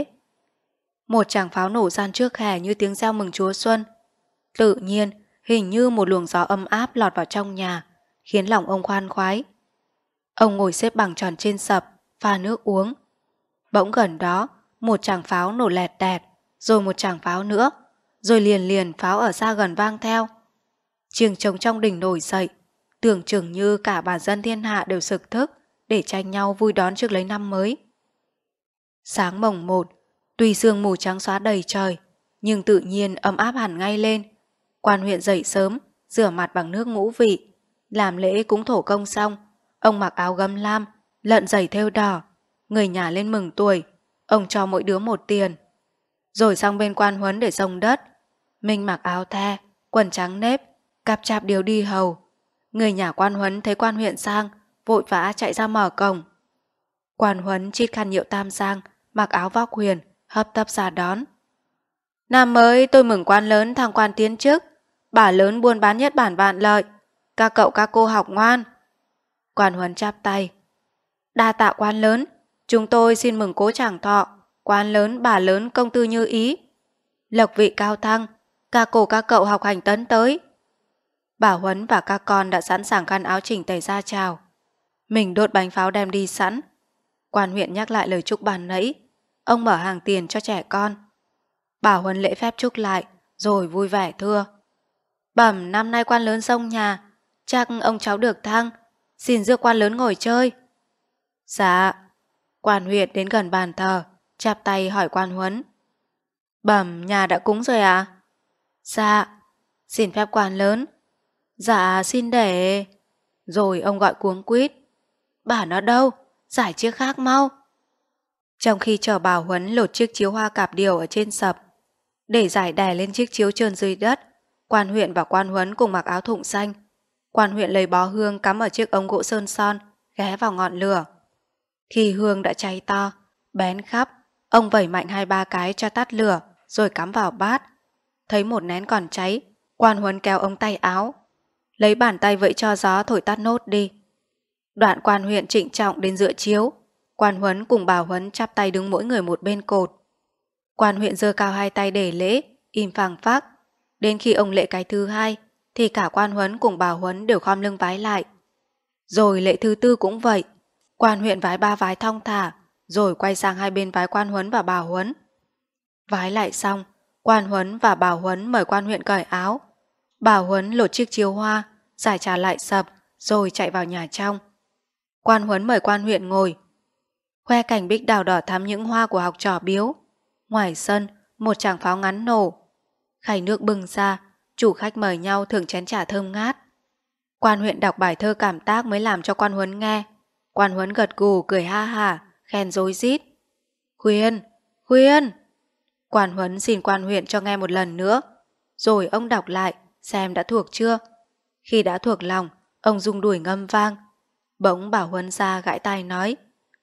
Một tràng pháo nổ gian trước hè như tiếng reo mừng Chúa Xuân. Tự nhiên, hình như một luồng gió ấm áp lọt vào trong nhà, khiến lòng ông khoan khoái. Ông ngồi xếp bằng tròn trên sập, pha nước uống. Bỗng gần đó, một tràng pháo nổ lẹt đẹt, rồi một tràng pháo nữa, rồi liền liền pháo ở xa gần vang theo. Chiêng trống trong đình nổi dậy, tưởng chừng như cả bà dân thiên hạ đều sực thức để tranh nhau vui đón trước lấy năm mới. Sáng mồng một, tuy sương mù trắng xóa đầy trời, nhưng tự nhiên ấm áp hẳn ngay lên. Quan huyện dậy sớm, rửa mặt bằng nước ngũ vị, làm lễ cúng thổ công xong. Ông mặc áo gấm lam, lận giày thêu đỏ, người nhà lên mừng tuổi. Ông cho mỗi đứa một tiền. Rồi sang bên quan huấn để xông đất. Mình mặc áo the, quần trắng nếp, cặp chạp điều đi hầu. Người nhà quan huấn thấy quan huyện sang, vội vã chạy ra mở cổng. Quan huấn chít khăn nhựa tam sang, mặc áo vóc huyền, hấp tấp ra đón. Năm mới tôi mừng quan lớn thăng quan tiến chức, bà lớn buôn bán nhất bản vạn lợi, các cậu các cô học ngoan. Quan huấn chắp tay. Đa tạ quan lớn, chúng tôi xin mừng cố Tràng Thọ, quan lớn bà lớn công tư như ý. Lộc vị cao thăng, các cô các cậu học hành tấn tới. Bà Huấn và các con đã sẵn sàng khăn áo chỉnh tề ra chào. Mình đốt bánh pháo đem đi sẵn. Quan huyện nhắc lại lời chúc bàn nãy. Ông mở hàng tiền cho trẻ con. Bà Huấn lễ phép chúc lại, rồi vui vẻ thưa. Bẩm năm nay quan lớn sông nhà, chắc ông cháu được thăng, xin rước quan lớn ngồi chơi. Dạ. Quan huyện đến gần bàn thờ, chắp tay hỏi quan Huấn. Bẩm nhà đã cúng rồi à? Dạ. Xin phép quan lớn. Dạ xin để... Rồi ông gọi cuống quýt. Bà nó đâu? Giải chiếc khác mau. Trong khi chờ bà Huấn lột chiếc chiếu hoa cạp điều ở trên sập, để giải đè lên chiếc chiếu trơn dưới đất, quan huyện và quan Huấn cùng mặc áo thụng xanh. Quan huyện lấy bó hương cắm ở chiếc ống gỗ sơn son, ghé vào ngọn lửa. Khi hương đã cháy to, bén khắp, ông vẩy mạnh hai ba cái cho tắt lửa, rồi cắm vào bát. Thấy một nén còn cháy, quan Huấn kéo ống tay áo, lấy bàn tay vẫy cho gió thổi tắt nốt đi. Đoạn quan huyện trịnh trọng đến dựa chiếu, quan Huấn cùng bà Huấn chắp tay đứng mỗi người một bên cột. Quan huyện giơ cao hai tay để lễ, im phăng phắc. Đến khi ông lễ cái thứ hai, thì cả quan Huấn cùng bà Huấn đều khom lưng vái lại. Rồi lễ thứ tư cũng vậy, quan huyện vái ba vái thong thả, rồi quay sang hai bên vái quan Huấn và bà Huấn. Vái lại xong, quan Huấn và bà Huấn mời quan huyện cởi áo. Bà Huấn lột chiếc chiếu hoa, giải trà lại sập, rồi chạy vào nhà trong. Quan Huấn mời quan huyện ngồi, khoe cảnh bích đào đỏ thắm những hoa của học trò biếu. Ngoài sân, một tràng pháo ngắn nổ. Khay nước bưng ra, chủ khách mời nhau thưởng chén trà thơm ngát. Quan huyện đọc bài thơ cảm tác mới làm cho quan Huấn nghe. Quan Huấn gật gù cười ha hả, khen rối rít. Khuyên, khuyên. Quan Huấn xin quan huyện cho nghe một lần nữa. Rồi ông đọc lại, xem đã thuộc chưa. Khi đã thuộc lòng, ông rung đùi ngâm vang. Bỗng bảo Huấn ra gãi tai nói.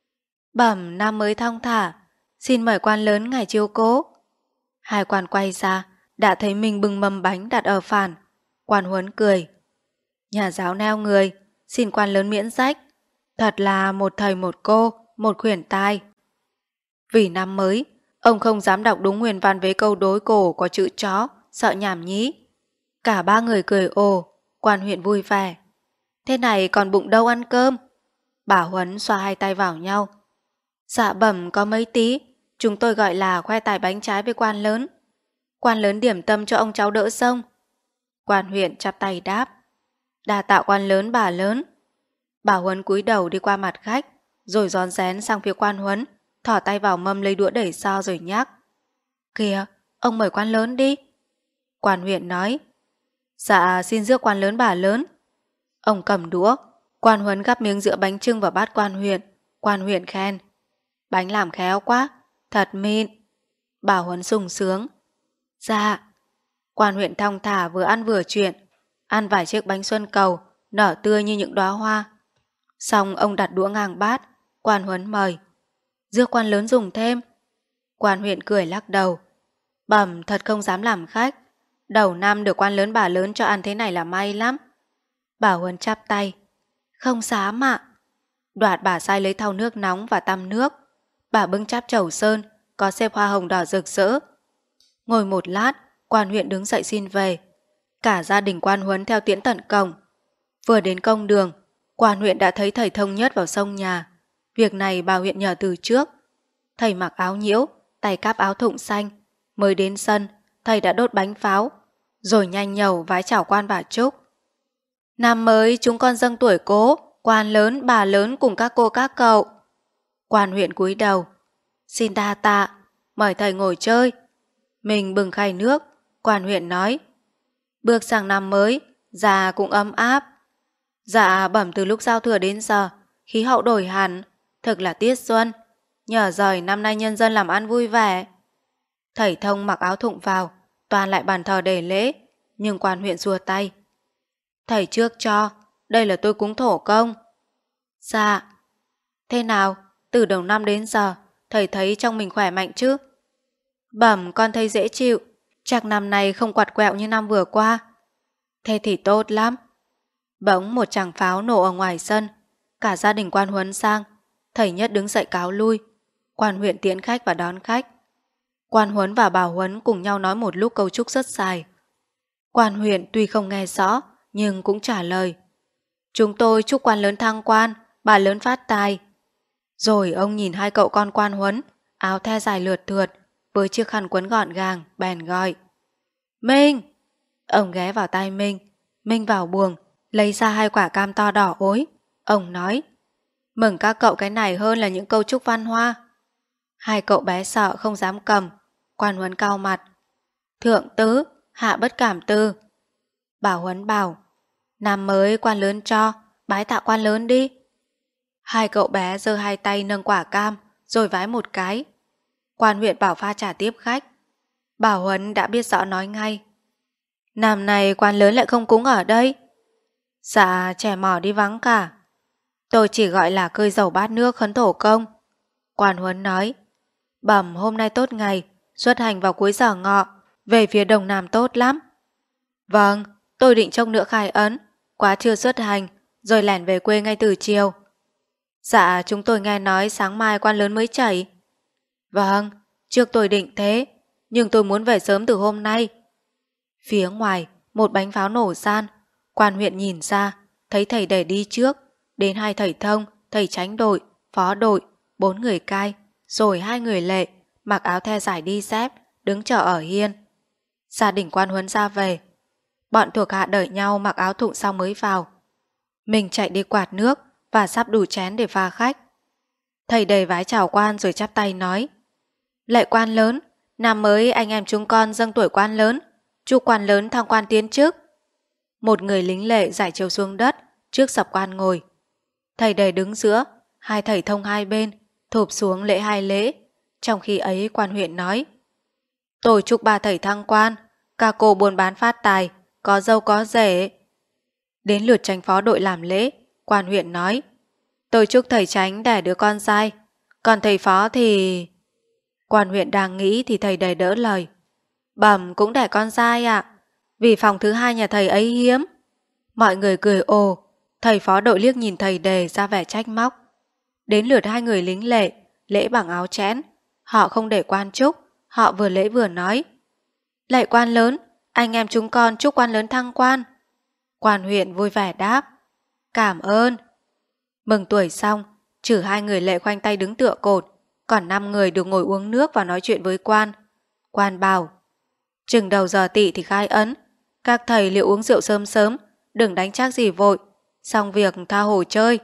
Bẩm năm mới thong thả, xin mời quan lớn ngài chiếu cố. Hai quan quay ra, đã thấy mình bưng mâm bánh đặt ở phản. Quan Huấn cười. Nhà giáo neo người, xin quan lớn miễn rách. Thật là một thầy một cô, một khuyển tai. Vì năm mới, ông không dám đọc đúng nguyên văn với câu đối cổ có chữ chó, sợ nhảm nhí. Cả ba người cười ồ, quan huyện vui vẻ. Thế này còn bụng đâu ăn cơm? Bà Huấn xoa hai tay vào nhau. Dạ bẩm có mấy tí, chúng tôi gọi là khoe tài bánh trái với quan lớn. Quan lớn điểm tâm cho ông cháu đỡ sông. Quan huyện chắp tay đáp. Đa tạ quan lớn bà lớn. Bà Huấn cúi đầu đi qua mặt khách, rồi rón rén sang phía quan Huấn, thỏ tay vào mâm lấy đũa đẩy so rồi nhắc. Kìa, ông mời quan lớn đi. Quan huyện nói. Dạ xin rước quan lớn bà lớn. Ông cầm đũa, quan Huấn gắp miếng giữa bánh chưng vào bát quan huyện. Quan huyện khen. Bánh làm khéo quá, thật mịn. Bà Huấn sung sướng. Dạ. Quan huyện thong thả vừa ăn vừa chuyện, ăn vài chiếc bánh xuân cầu, nở tươi như những đóa hoa. Xong ông đặt đũa ngang bát, quan Huấn mời. Rước quan lớn dùng thêm. Quan huyện cười lắc đầu. Bẩm thật không dám làm khách. Đầu năm được quan lớn bà lớn cho ăn thế này là may lắm. Bà Huấn chắp tay. Không dám ạ. Đoạt bà sai lấy thau nước nóng và tăm nước. Bà bưng cháp chầu sơn, có xếp hoa hồng đỏ rực rỡ. Ngồi một lát, quan huyện đứng dậy xin về. Cả gia đình quan Huấn theo tiễn tận cổng. Vừa đến công đường, quan huyện đã thấy thầy Thông Nhất vào sông nhà. Việc này bà huyện nhờ từ trước. Thầy mặc áo nhiễu, tay cáp áo thụng xanh. Mới đến sân, thầy đã đốt bánh pháo, rồi nhanh nhẩu vái chào quan bà Trúc. Năm mới chúng con dâng tuổi cố, quan lớn, bà lớn cùng các cô các cậu. Quan huyện cúi đầu. Xin đa tạ, mời thầy ngồi chơi. Mình bừng khay nước, quan huyện nói. Bước sang năm mới, già cũng ấm áp. Dạ bẩm từ lúc giao thừa đến giờ, khí hậu đổi hẳn, thực là tiết xuân. Nhờ rời năm nay nhân dân làm ăn vui vẻ. Thầy Thông mặc áo thụng vào, toàn lại bàn thờ để lễ, nhưng quan huyện xua tay. Thầy trước cho, đây là tôi cúng thổ công. Dạ. Thế nào, từ đầu năm đến giờ, thầy thấy trong mình khỏe mạnh chứ? Bẩm con thấy dễ chịu, chắc năm nay không quặt quẹo như năm vừa qua. Thế thì tốt lắm. Bỗng một tràng pháo nổ ở ngoài sân, cả gia đình quan Huấn sang. Thầy Nhất đứng dậy cáo lui. Quan huyện tiễn khách và đón khách. Quan Huấn và bà Huấn cùng nhau nói một lúc câu chúc rất dài. Quan huyện tuy không nghe rõ, nhưng cũng trả lời. Chúng tôi chúc quan lớn thăng quan, bà lớn phát tài. Rồi ông nhìn hai cậu con quan Huấn, áo the dài lượt thượt, với chiếc khăn quấn gọn gàng, bèn gọi. Minh! Ông ghé vào tai Minh. Minh vào buồng, lấy ra hai quả cam to đỏ ối. Ông nói. Mừng các cậu cái này hơn là những câu chúc văn hoa. Hai cậu bé sợ không dám cầm. Quan Huấn cau mặt. Thượng tứ, hạ bất cảm tư. Bà Huấn bảo. Năm mới quan lớn cho, bái tạ quan lớn đi. Hai cậu bé giơ hai tay nâng quả cam, rồi vái một cái. Quan huyện bảo pha trà tiếp khách. Bà Huấn đã biết rõ nói ngay. Năm này quan lớn lại không cúng ở đây. Dạ trẻ mỏ đi vắng cả. Tôi chỉ gọi là cơi dầu bát nước khấn thổ công. Quan Huấn nói. Bẩm hôm nay tốt ngày, xuất hành vào cuối giờ ngọ, về phía đông nam tốt lắm. Vâng, tôi định trông nữa khai ấn, quá trưa xuất hành, rồi lẻn về quê ngay từ chiều. Dạ chúng tôi nghe nói sáng mai quan lớn mới chảy. Vâng, trước tôi định thế, nhưng tôi muốn về sớm từ hôm nay. Phía ngoài, một bánh pháo nổ san. Quan huyện nhìn ra, thấy thầy để đi trước, đến hai thầy Thông, thầy tránh đội, phó đội, bốn người cai, rồi hai người lệ, mặc áo the dài đi dép, đứng chờ ở hiên. Gia đình quan Huấn ra về. Bọn thuộc hạ đợi nhau mặc áo thụng xong mới vào. Mình chạy đi quạt nước và sắp đủ chén để pha khách. Thầy đầy vái chào quan rồi chắp tay nói. Lạy quan lớn, năm mới anh em chúng con dâng tuổi quan lớn, chúc quan lớn thăng quan tiến chức. Một người lính lệ giải chiếu xuống đất, trước sập quan ngồi. Thầy đầy đứng giữa, hai thầy Thông hai bên, thụp xuống lễ hai lễ. Trong khi ấy quan huyện nói. Tôi chúc ba thầy thăng quan, các cô buôn bán phát tài, có dâu có rể. Đến lượt Chánh phó đội làm lễ, quan huyện nói. Tôi chúc thầy Chánh đẻ đứa con trai, còn thầy phó thì... Quan huyện đang nghĩ thì thầy đầy đỡ lời. Bẩm cũng đẻ con trai ạ, vì phòng thứ hai nhà thầy ấy hiếm. Mọi người cười ồ, thầy phó đội liếc nhìn thầy đề ra vẻ trách móc. Đến lượt hai người lính lệ, lễ bằng áo chén. Họ không để quan chúc, họ vừa lễ vừa nói. Lạy quan lớn, anh em chúng con chúc quan lớn thăng quan. Quan huyện vui vẻ đáp. Cảm ơn. Mừng tuổi xong, trừ hai người lệ khoanh tay đứng tựa cột, còn năm người được ngồi uống nước và nói chuyện với quan. Quan bảo, chừng đầu giờ tỵ thì khai ấn, các thầy liệu uống rượu sớm sớm, đừng đánh trác gì vội, xong việc tha hồ chơi.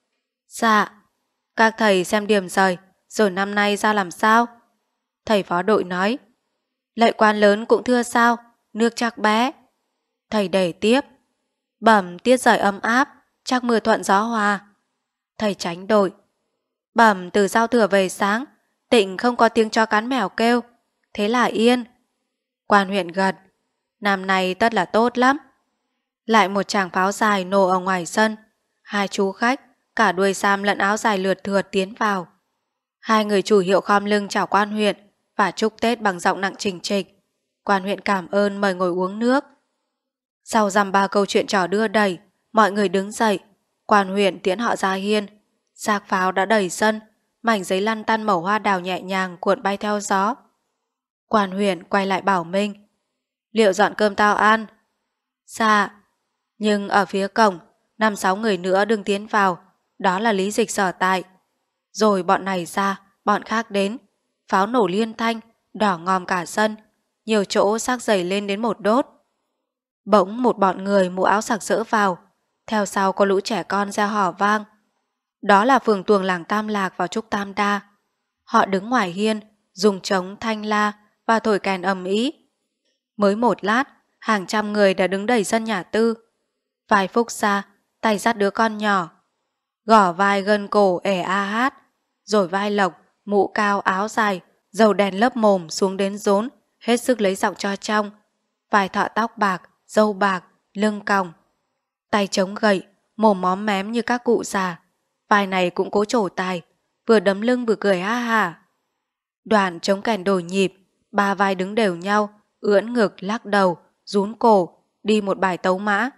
Dạ, các thầy xem điểm rời, rồi năm nay ra làm sao? Thầy phó đội nói, lệ quan lớn cũng thưa sao, nước chắc bé. Thầy để tiếp, bẩm tiết rời ấm áp, chắc mưa thuận gió hòa. Thầy tránh đội, bẩm từ giao thừa về sáng, Tịnh không có tiếng chó cắn mèo kêu, thế là yên. Quan huyện gật, năm nay tất là tốt lắm. Lại một tràng pháo dài nổ ở ngoài sân, hai chú khách, cả đuôi sam lẫn áo dài lượt thượt tiến vào. Hai người chủ hiệu khom lưng chào quan huyện và chúc Tết bằng giọng nặng trình trịch. Quan huyện cảm ơn mời ngồi uống nước. Sau dăm ba câu chuyện trò đưa đẩy, mọi người đứng dậy. Quan huyện tiễn họ ra hiên. Xác pháo đã đầy sân, mảnh giấy lăn tăn mẩu hoa đào nhẹ nhàng cuộn bay theo gió. Quan huyện quay lại bảo Minh, liệu dọn cơm tao ăn? Dạ. Nhưng ở phía cổng, năm sáu người nữa đừng tiến vào, đó là lý dịch sở tại. Rồi bọn này ra, bọn khác đến. Pháo nổ liên thanh, đỏ ngòm cả sân, nhiều chỗ xác dày lên đến một đốt. Bỗng một bọn người mũ áo sặc sỡ vào, theo sau có lũ trẻ con reo hò vang. Đó là phường tuồng làng Tam Lạc vào chúc Tam Đa. Họ đứng ngoài hiên, dùng trống thanh la và thổi kèn ầm ĩ. Mới một lát, hàng trăm người đã đứng đầy sân nhà Tư. Vài phút xa, tay dắt đứa con nhỏ, gỏ vai gân cổ ể a hát, rồi vai lộc, mũ cao áo dài, dầu đèn lấp mồm xuống đến rốn, hết sức lấy giọng cho trong. Vài thọ tóc bạc, râu bạc, lưng còng, tay chống gậy, mồm móm mém như các cụ già. Vai này cũng cố trổ tài, vừa đấm lưng vừa cười ha hả. Đoàn chống kèn đổi nhịp, ba vai đứng đều nhau, ưỡn ngực lắc đầu, rún cổ, đi một bài tấu mã.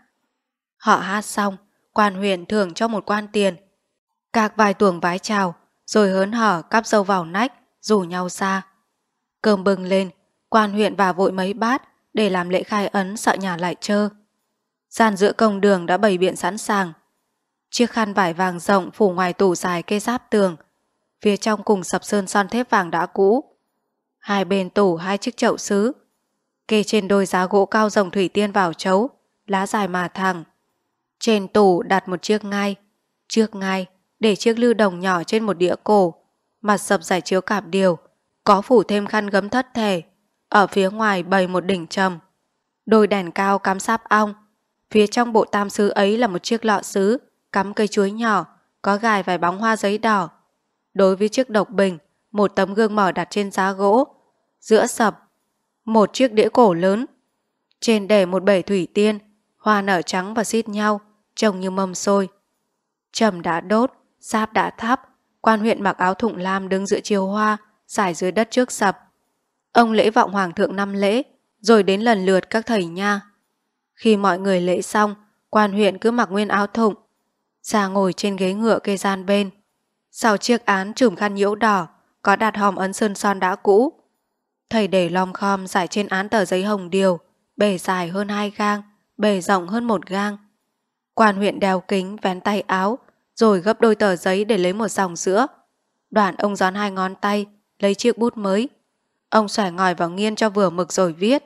Họ hát xong, quan huyện thưởng cho một quan tiền. Các vai tuồng vái chào, rồi hớn hở cắp dâu vào nách, rủ nhau ra. Cơm bưng lên, quan huyện vào vội mấy bát để làm lễ khai ấn, sợ nhà lại trơ. Gian giữa công đường đã bày biện sẵn sàng. Chiếc khăn vải vàng rộng phủ ngoài tủ dài kê giáp tường, phía trong cùng sập sơn son thép vàng đã cũ. Hai bên tủ hai chiếc chậu sứ, kê trên đôi giá gỗ cao rồng thủy tiên vào chấu, lá dài mà thẳng. Trên tủ đặt một chiếc ngai, trước ngai để chiếc lư đồng nhỏ trên một đĩa cổ, mặt sập giải chiếu cạp điều, có phủ thêm khăn gấm thất thể. Ở phía ngoài bày một đỉnh trầm, đôi đèn cao cắm sáp ong. Phía trong bộ tam sứ ấy là một chiếc lọ sứ cắm cây chuối nhỏ, có gài vài bóng hoa giấy đỏ. Đối với chiếc độc bình, một tấm gương mở đặt trên giá gỗ. Giữa sập một chiếc đĩa cổ lớn, trên để một bể thủy tiên, hoa nở trắng và xít nhau, trông như mâm xôi. Trầm đã đốt, sáp đã thắp. Quan huyện mặc áo thụng lam đứng giữa chiều hoa, trải dưới đất trước sập. Ông lễ vọng hoàng thượng năm lễ, rồi đến lần lượt các thầy nha. Khi mọi người lễ xong, quan huyện cứ mặc nguyên áo thụng, ra ngồi trên ghế ngựa kê gian bên. Sau chiếc án trùm khăn nhiễu đỏ, có đặt hòm ấn sơn son đã cũ. Thầy để lom khom giải trên án tờ giấy hồng điều, bề dài hơn hai gang, bề rộng hơn một gang. Quan huyện đeo kính vén tay áo, rồi gấp đôi tờ giấy để lấy một dòng sữa. Đoạn ông gión hai ngón tay, lấy chiếc bút mới. Ông xoải ngòi vào nghiên cho vừa mực rồi viết.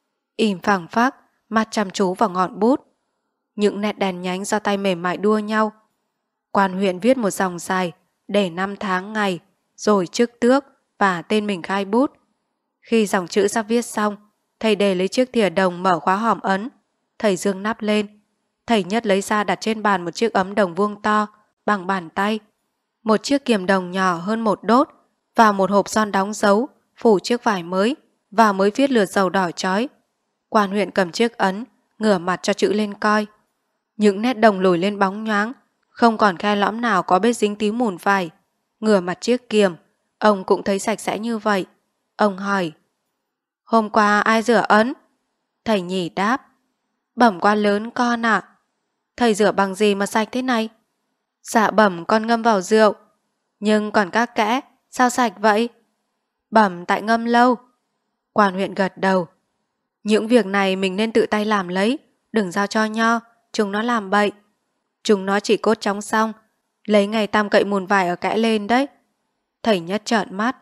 Im phẳng phắc, mắt chăm chú vào ngọn bút. Những nét đèn nhánh do tay mềm mại đua nhau. Quan huyện viết một dòng dài, để năm tháng ngày, rồi chức tước và tên mình khai bút. Khi dòng chữ sắp viết xong, thầy đề lấy chiếc thìa đồng mở khóa hòm ấn. Thầy dương nắp lên. Thầy nhất lấy ra đặt trên bàn một chiếc ấm đồng vuông to, bằng bàn tay. Một chiếc kiềm đồng nhỏ hơn một đốt, và một hộp son đóng dấu, phủ chiếc vải mới, và mới viết lượt dầu đỏ chói. Quan huyện cầm chiếc ấn, ngửa mặt cho chữ lên coi. Những nét đồng lồi lên bóng nhoáng, không còn khe lõm nào có vết dính tí mùn vải. Ngửa mặt chiếc kiềm, ông cũng thấy sạch sẽ như vậy. Ông hỏi, hôm qua ai rửa ấn? Thầy nhì đáp, bẩm quan lớn con ạ. Thầy rửa bằng gì mà sạch thế này? Dạ bẩm con ngâm vào rượu. Nhưng còn các kẽ, sao sạch vậy? Bẩm tại ngâm lâu. Quan huyện gật đầu. Những việc này mình nên tự tay làm lấy, đừng giao cho nho, chúng nó làm bậy. Chúng nó chỉ cốt chóng xong, Lấy ngày tam cậy mùn vải ở kẽ lên đấy. Thầy Nhất trợn mắt.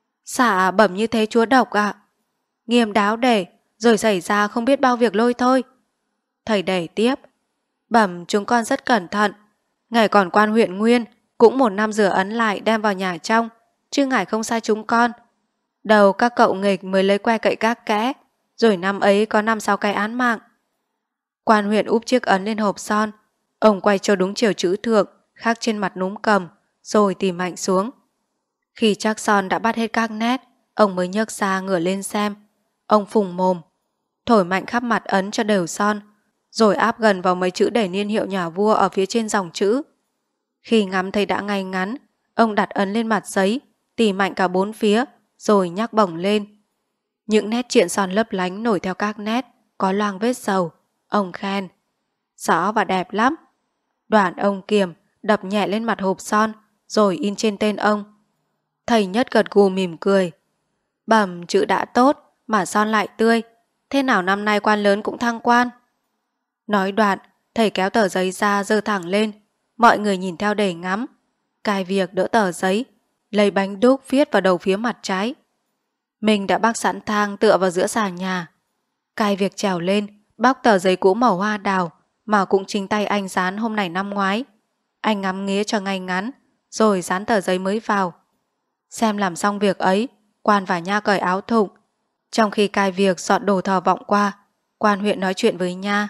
Xạ bẩm như thế chúa độc ạ. Nghiêm đáo để, rồi xảy ra không biết bao việc lôi thôi. Thầy đẩy tiếp. Bẩm chúng con rất cẩn thận. Ngài còn quan huyện Nguyên, cũng một năm rửa ấn lại đem vào nhà trong, chứ ngài không sai chúng con. Đầu các cậu nghịch mới lấy que cậy các kẽ, rồi năm ấy có năm sáu cái án mạng. Quan huyện úp chiếc ấn lên hộp son. Ông quay cho đúng chiều chữ thượng, khắc trên mặt núm cầm, rồi tìm mạnh xuống. Khi chắc son đã bắt hết các nét, ông mới nhấc ra ngửa lên xem. Ông phùng mồm, thổi mạnh khắp mặt ấn cho đều son, rồi áp gần vào mấy chữ để niên hiệu nhà vua ở phía trên dòng chữ. Khi ngắm thấy đã ngay ngắn, ông đặt ấn lên mặt giấy, tỉ mạnh cả bốn phía, rồi nhắc bổng lên. Những nét triện son lấp lánh nổi theo các nét, có loang vết dầu. Ông khen. Rõ và đẹp lắm. Đoạn ông kiềm, đập nhẹ lên mặt hộp son, rồi in trên tên ông. Thầy Nhất gật gù mỉm cười. Bẩm chữ đã tốt, mà son lại tươi. Thế nào năm nay quan lớn cũng thăng quan? Nói đoạn, thầy kéo tờ giấy ra giơ thẳng lên. Mọi người nhìn theo để ngắm. Cai việc đỡ tờ giấy, lấy bánh đúc viết vào đầu phía mặt trái. Mình đã bắc sẵn thang tựa vào giữa sàn nhà. Cai việc trèo lên, bóc tờ giấy cũ màu hoa đào mà cũng chính tay anh dán hôm này năm ngoái. Anh ngắm nghía cho ngay ngắn, rồi dán tờ giấy mới vào. Xem làm xong việc ấy, quan và nha cởi áo thụng. Trong khi cai việc dọn đồ thờ vọng qua, quan huyện nói chuyện với nha.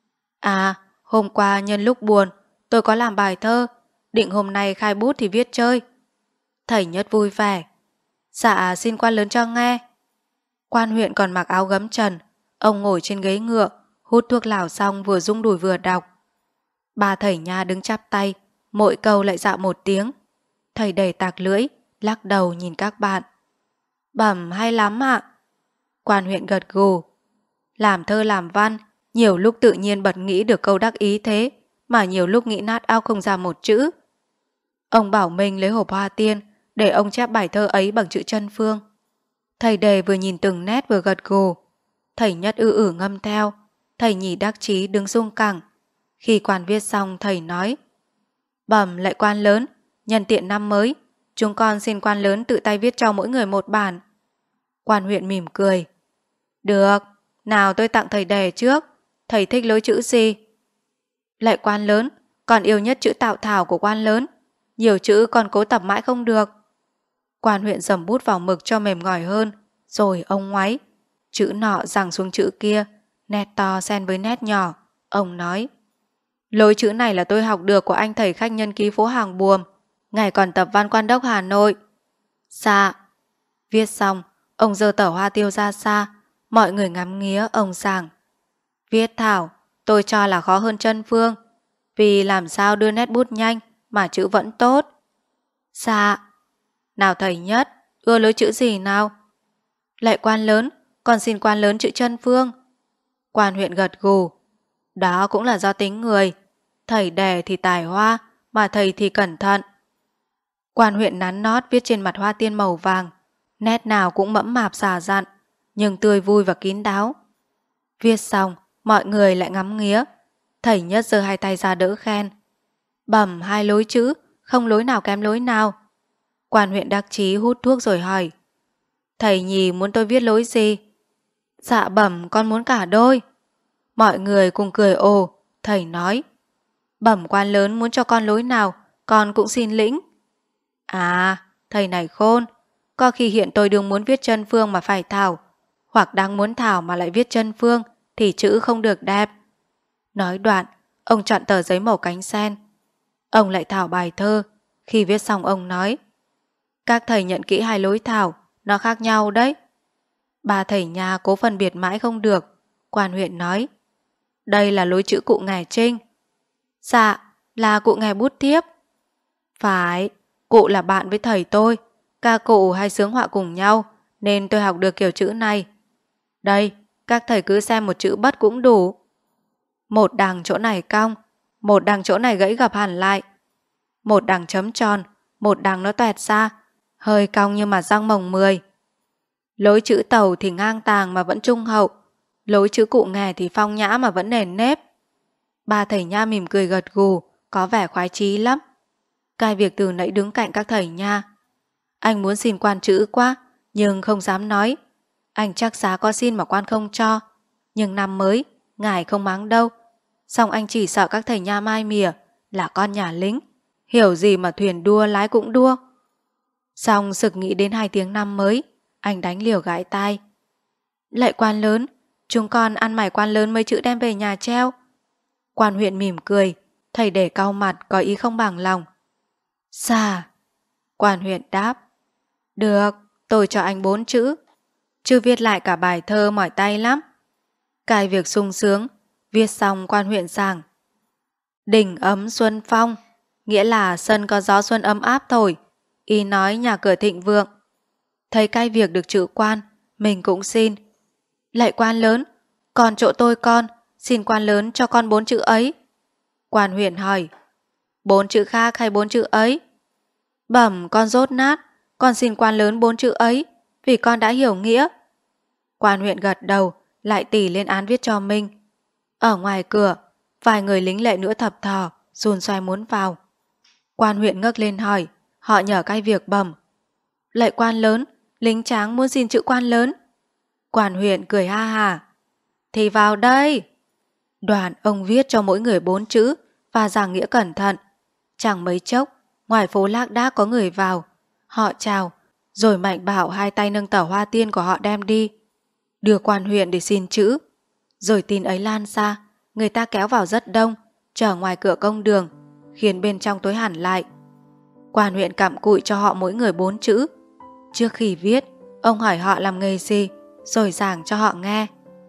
À, hôm qua nhân lúc buồn, tôi có làm bài thơ, định hôm nay khai bút thì viết chơi. Thầy Nhất vui vẻ. Dạ xin quan lớn cho nghe. Quan huyện còn mặc áo gấm trần, ông ngồi trên ghế ngựa, hút thuốc lào xong vừa rung đùi vừa đọc. Ba thầy nha đứng chắp tay, mỗi câu lại dạ một tiếng. Thầy đầy tạc lưỡi, lắc đầu nhìn các bạn. Bẩm hay lắm ạ. Quan huyện gật gù. Làm thơ làm văn, nhiều lúc tự nhiên bật nghĩ được câu đắc ý thế, mà nhiều lúc nghĩ nát ao không ra một chữ. Ông bảo mình lấy hộp hoa tiên, để ông chép bài thơ ấy bằng chữ chân phương. Thầy đề vừa nhìn từng nét vừa gật gù. Thầy Nhất ư ử ngâm theo. Thầy Nhì đắc chí đứng rung cẳng. Khi quan viết xong thầy nói. Bẩm lạy quan lớn, nhân tiện năm mới, chúng con xin quan lớn tự tay viết cho mỗi người một bản. Quan huyện mỉm cười. Được, nào tôi tặng thầy đề trước. Thầy thích lối chữ gì? Lạy quan lớn, con yêu nhất chữ tạo thảo của quan lớn. Nhiều chữ con cố tập mãi không được. Quan huyện dầm bút vào mực cho mềm ngòi hơn, rồi ông ngoáy. Chữ nọ giằng xuống chữ kia, nét to xen với nét nhỏ. Ông nói. Lối chữ này là tôi học được của anh thầy khách nhân ký phố Hàng Buồm, ngày còn tập văn quan đốc Hà Nội. Dạ. Viết xong, ông giơ tờ hoa tiêu ra xa, mọi người ngắm nghía ông giảng. Viết thảo, tôi cho là khó hơn chân phương, vì làm sao đưa nét bút nhanh mà chữ vẫn tốt. Dạ. Nào thầy Nhất, ưa lối chữ gì nào? Lạy quan lớn, con xin quan lớn chữ chân phương. Quan huyện gật gù. Đó cũng là do tính người. Thầy đề thì tài hoa, mà thầy thì cẩn thận. Quan huyện nắn nót viết trên mặt hoa tiên màu vàng. Nét nào cũng mẫm mạp xà dặn, nhưng tươi vui và kín đáo. Viết xong, mọi người lại ngắm nghía. Thầy Nhất giơ hai tay ra đỡ khen. Bẩm hai lối chữ, không lối nào kém lối nào. Quan huyện đắc chí hút thuốc rồi hỏi. Thầy Nhì muốn tôi viết lối gì? Dạ bẩm con muốn cả đôi. Mọi người cùng cười ồ. Thầy nói. Bẩm quan lớn muốn cho con lối nào, con cũng xin lĩnh. À, thầy này khôn. Có khi hiện tôi đương muốn viết chân phương mà phải thảo, hoặc đang muốn thảo mà lại viết chân phương, thì chữ không được đẹp. Nói đoạn, ông chọn tờ giấy màu cánh sen. Ông lại thảo bài thơ. Khi viết xong ông nói. Các thầy nhận kỹ hai lối thảo, nó khác nhau đấy. Ba thầy nhà cố phân biệt mãi không được. Quan huyện nói. Đây là lối chữ cụ nghè Trinh. Dạ, là cụ nghè bút thiếp. Phải, cụ là bạn với thầy tôi. Ca cụ hay sướng họa cùng nhau, nên tôi học được kiểu chữ này. Đây, các thầy cứ xem một chữ bất cũng đủ. Một đằng chỗ này cong, một đằng chỗ này gãy gập hẳn lại. Một đằng chấm tròn, một đằng nó toẹt ra, hơi cong như mà răng mồng mười. Lối chữ tàu thì ngang tàng mà vẫn trung hậu, lối chữ cụ nghè thì phong nhã mà vẫn nền nếp. Ba thầy nha mỉm cười gật gù, có vẻ khoái chí lắm. Cái việc từ nãy đứng cạnh các thầy nha. Anh muốn xin quan chữ quá, nhưng không dám nói. Anh chắc giá có xin mà quan không cho. Nhưng năm mới, ngài không mắng đâu. Xong anh chỉ sợ các thầy nha mai mỉa là con nhà lính. Hiểu gì mà thuyền đua lái cũng đua. Xong sực nghĩ đến hai tiếng năm mới, anh đánh liều gãi tai. Lạy quan lớn, chúng con ăn mải quan lớn mấy chữ đem về nhà treo. Quan huyện mỉm cười, thầy để cau mặt có ý không bằng lòng. Xa. Quan huyện đáp. Được, tôi cho anh bốn chữ. Chứ viết lại cả bài thơ mỏi tay lắm. Cái việc sung sướng, viết xong quan huyện giảng. Đỉnh ấm xuân phong, nghĩa là sân có gió xuân ấm áp thổi. Ý nói nhà cửa thịnh vượng. Thấy cái việc được chữ quan, mình cũng xin. Lạy quan lớn, còn chỗ tôi con, xin quan lớn cho con bốn chữ ấy. Quan huyện hỏi, bốn chữ khác hay bốn chữ ấy? Bẩm con dốt nát, con xin quan lớn bốn chữ ấy, vì con đã hiểu nghĩa. Quan huyện gật đầu, lại tỉ lên án viết cho mình. Ở ngoài cửa, vài người lính lệ nữa thập thò, dùn xoay muốn vào. Quan huyện ngước lên hỏi, họ nhờ cái việc bẩm. Lạy quan lớn, lính tráng muốn xin chữ quan lớn. Quan huyện cười ha hà. Thì vào đây. Đoàn ông viết cho mỗi người bốn chữ và giảng nghĩa cẩn thận. Chẳng mấy chốc, ngoài phố lác đác có người vào. Họ chào, rồi Mạnh bảo hai tay nâng tờ hoa tiên của họ đem đi. Đưa quan huyện để xin chữ. Rồi tin ấy lan xa, người ta kéo vào rất đông, chờ ngoài cửa công đường, khiến bên trong tối hẳn lại. Quan huyện cặm cụi cho họ mỗi người bốn chữ. Trước khi viết, ông hỏi họ làm nghề gì, rồi giảng cho họ nghe.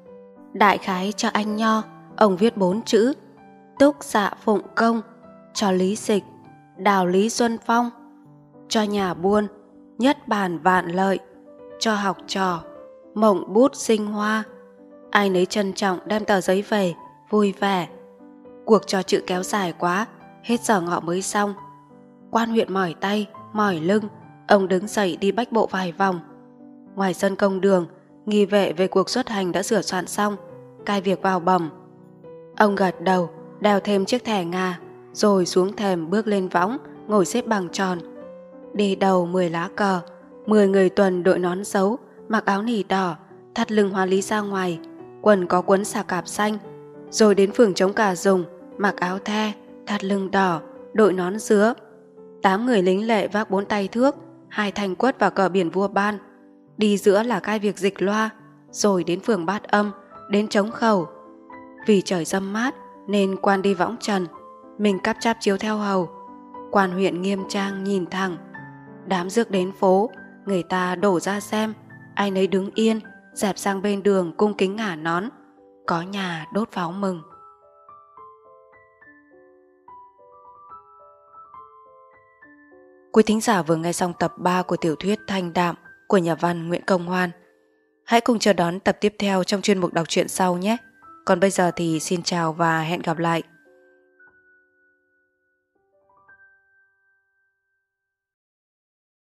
Đại khái cho anh Nho, ông viết bốn chữ. Túc Dạ Phụng Công. Cho Lý Dịch, Đào Lý Xuân Phong. Cho nhà buôn, Nhất Bản Vạn Lợi. Cho học trò, Mộng Bút Sinh Hoa. Ai nấy trân trọng đem tờ giấy về, vui vẻ. Cuộc trò chữ kéo dài quá, hết giờ ngọ mới xong. Quan huyện mỏi tay, mỏi lưng, ông đứng dậy đi bách bộ vài vòng. Ngoài sân công đường, nghi vệ về cuộc xuất hành đã sửa soạn xong, cai việc vào bẩm. Ông gật đầu, đeo thêm chiếc thẻ ngà, rồi xuống thềm bước lên võng, ngồi xếp bằng tròn. Đi đầu mười lá cờ, mười người tuần đội nón dấu, mặc áo nỉ đỏ, thắt lưng hoa lý ra ngoài, quần có quấn xà cạp xanh. Rồi đến phường trống cà dùng, mặc áo the, thắt lưng đỏ, đội nón dứa. Tám người lính lệ vác bốn tay thước, hai thanh quất và cờ biển vua ban. Đi giữa là cai việc dịch loa, rồi đến phường Bát Âm, đến trống khẩu. Vì trời râm mát nên quan đi võng trần, mình cắp cháp chiếu theo hầu. Quan huyện nghiêm trang nhìn thẳng. Đám rước đến phố, người ta đổ ra xem, ai nấy đứng yên, dẹp sang bên đường cung kính ngả nón. Có nhà đốt pháo mừng. Quý thính giả vừa nghe xong tập ba của tiểu thuyết Thanh Đạm của nhà văn Nguyễn Công Hoan. Hãy cùng chờ đón tập tiếp theo trong chuyên mục đọc truyện sau nhé. Còn bây giờ thì xin chào và hẹn gặp lại.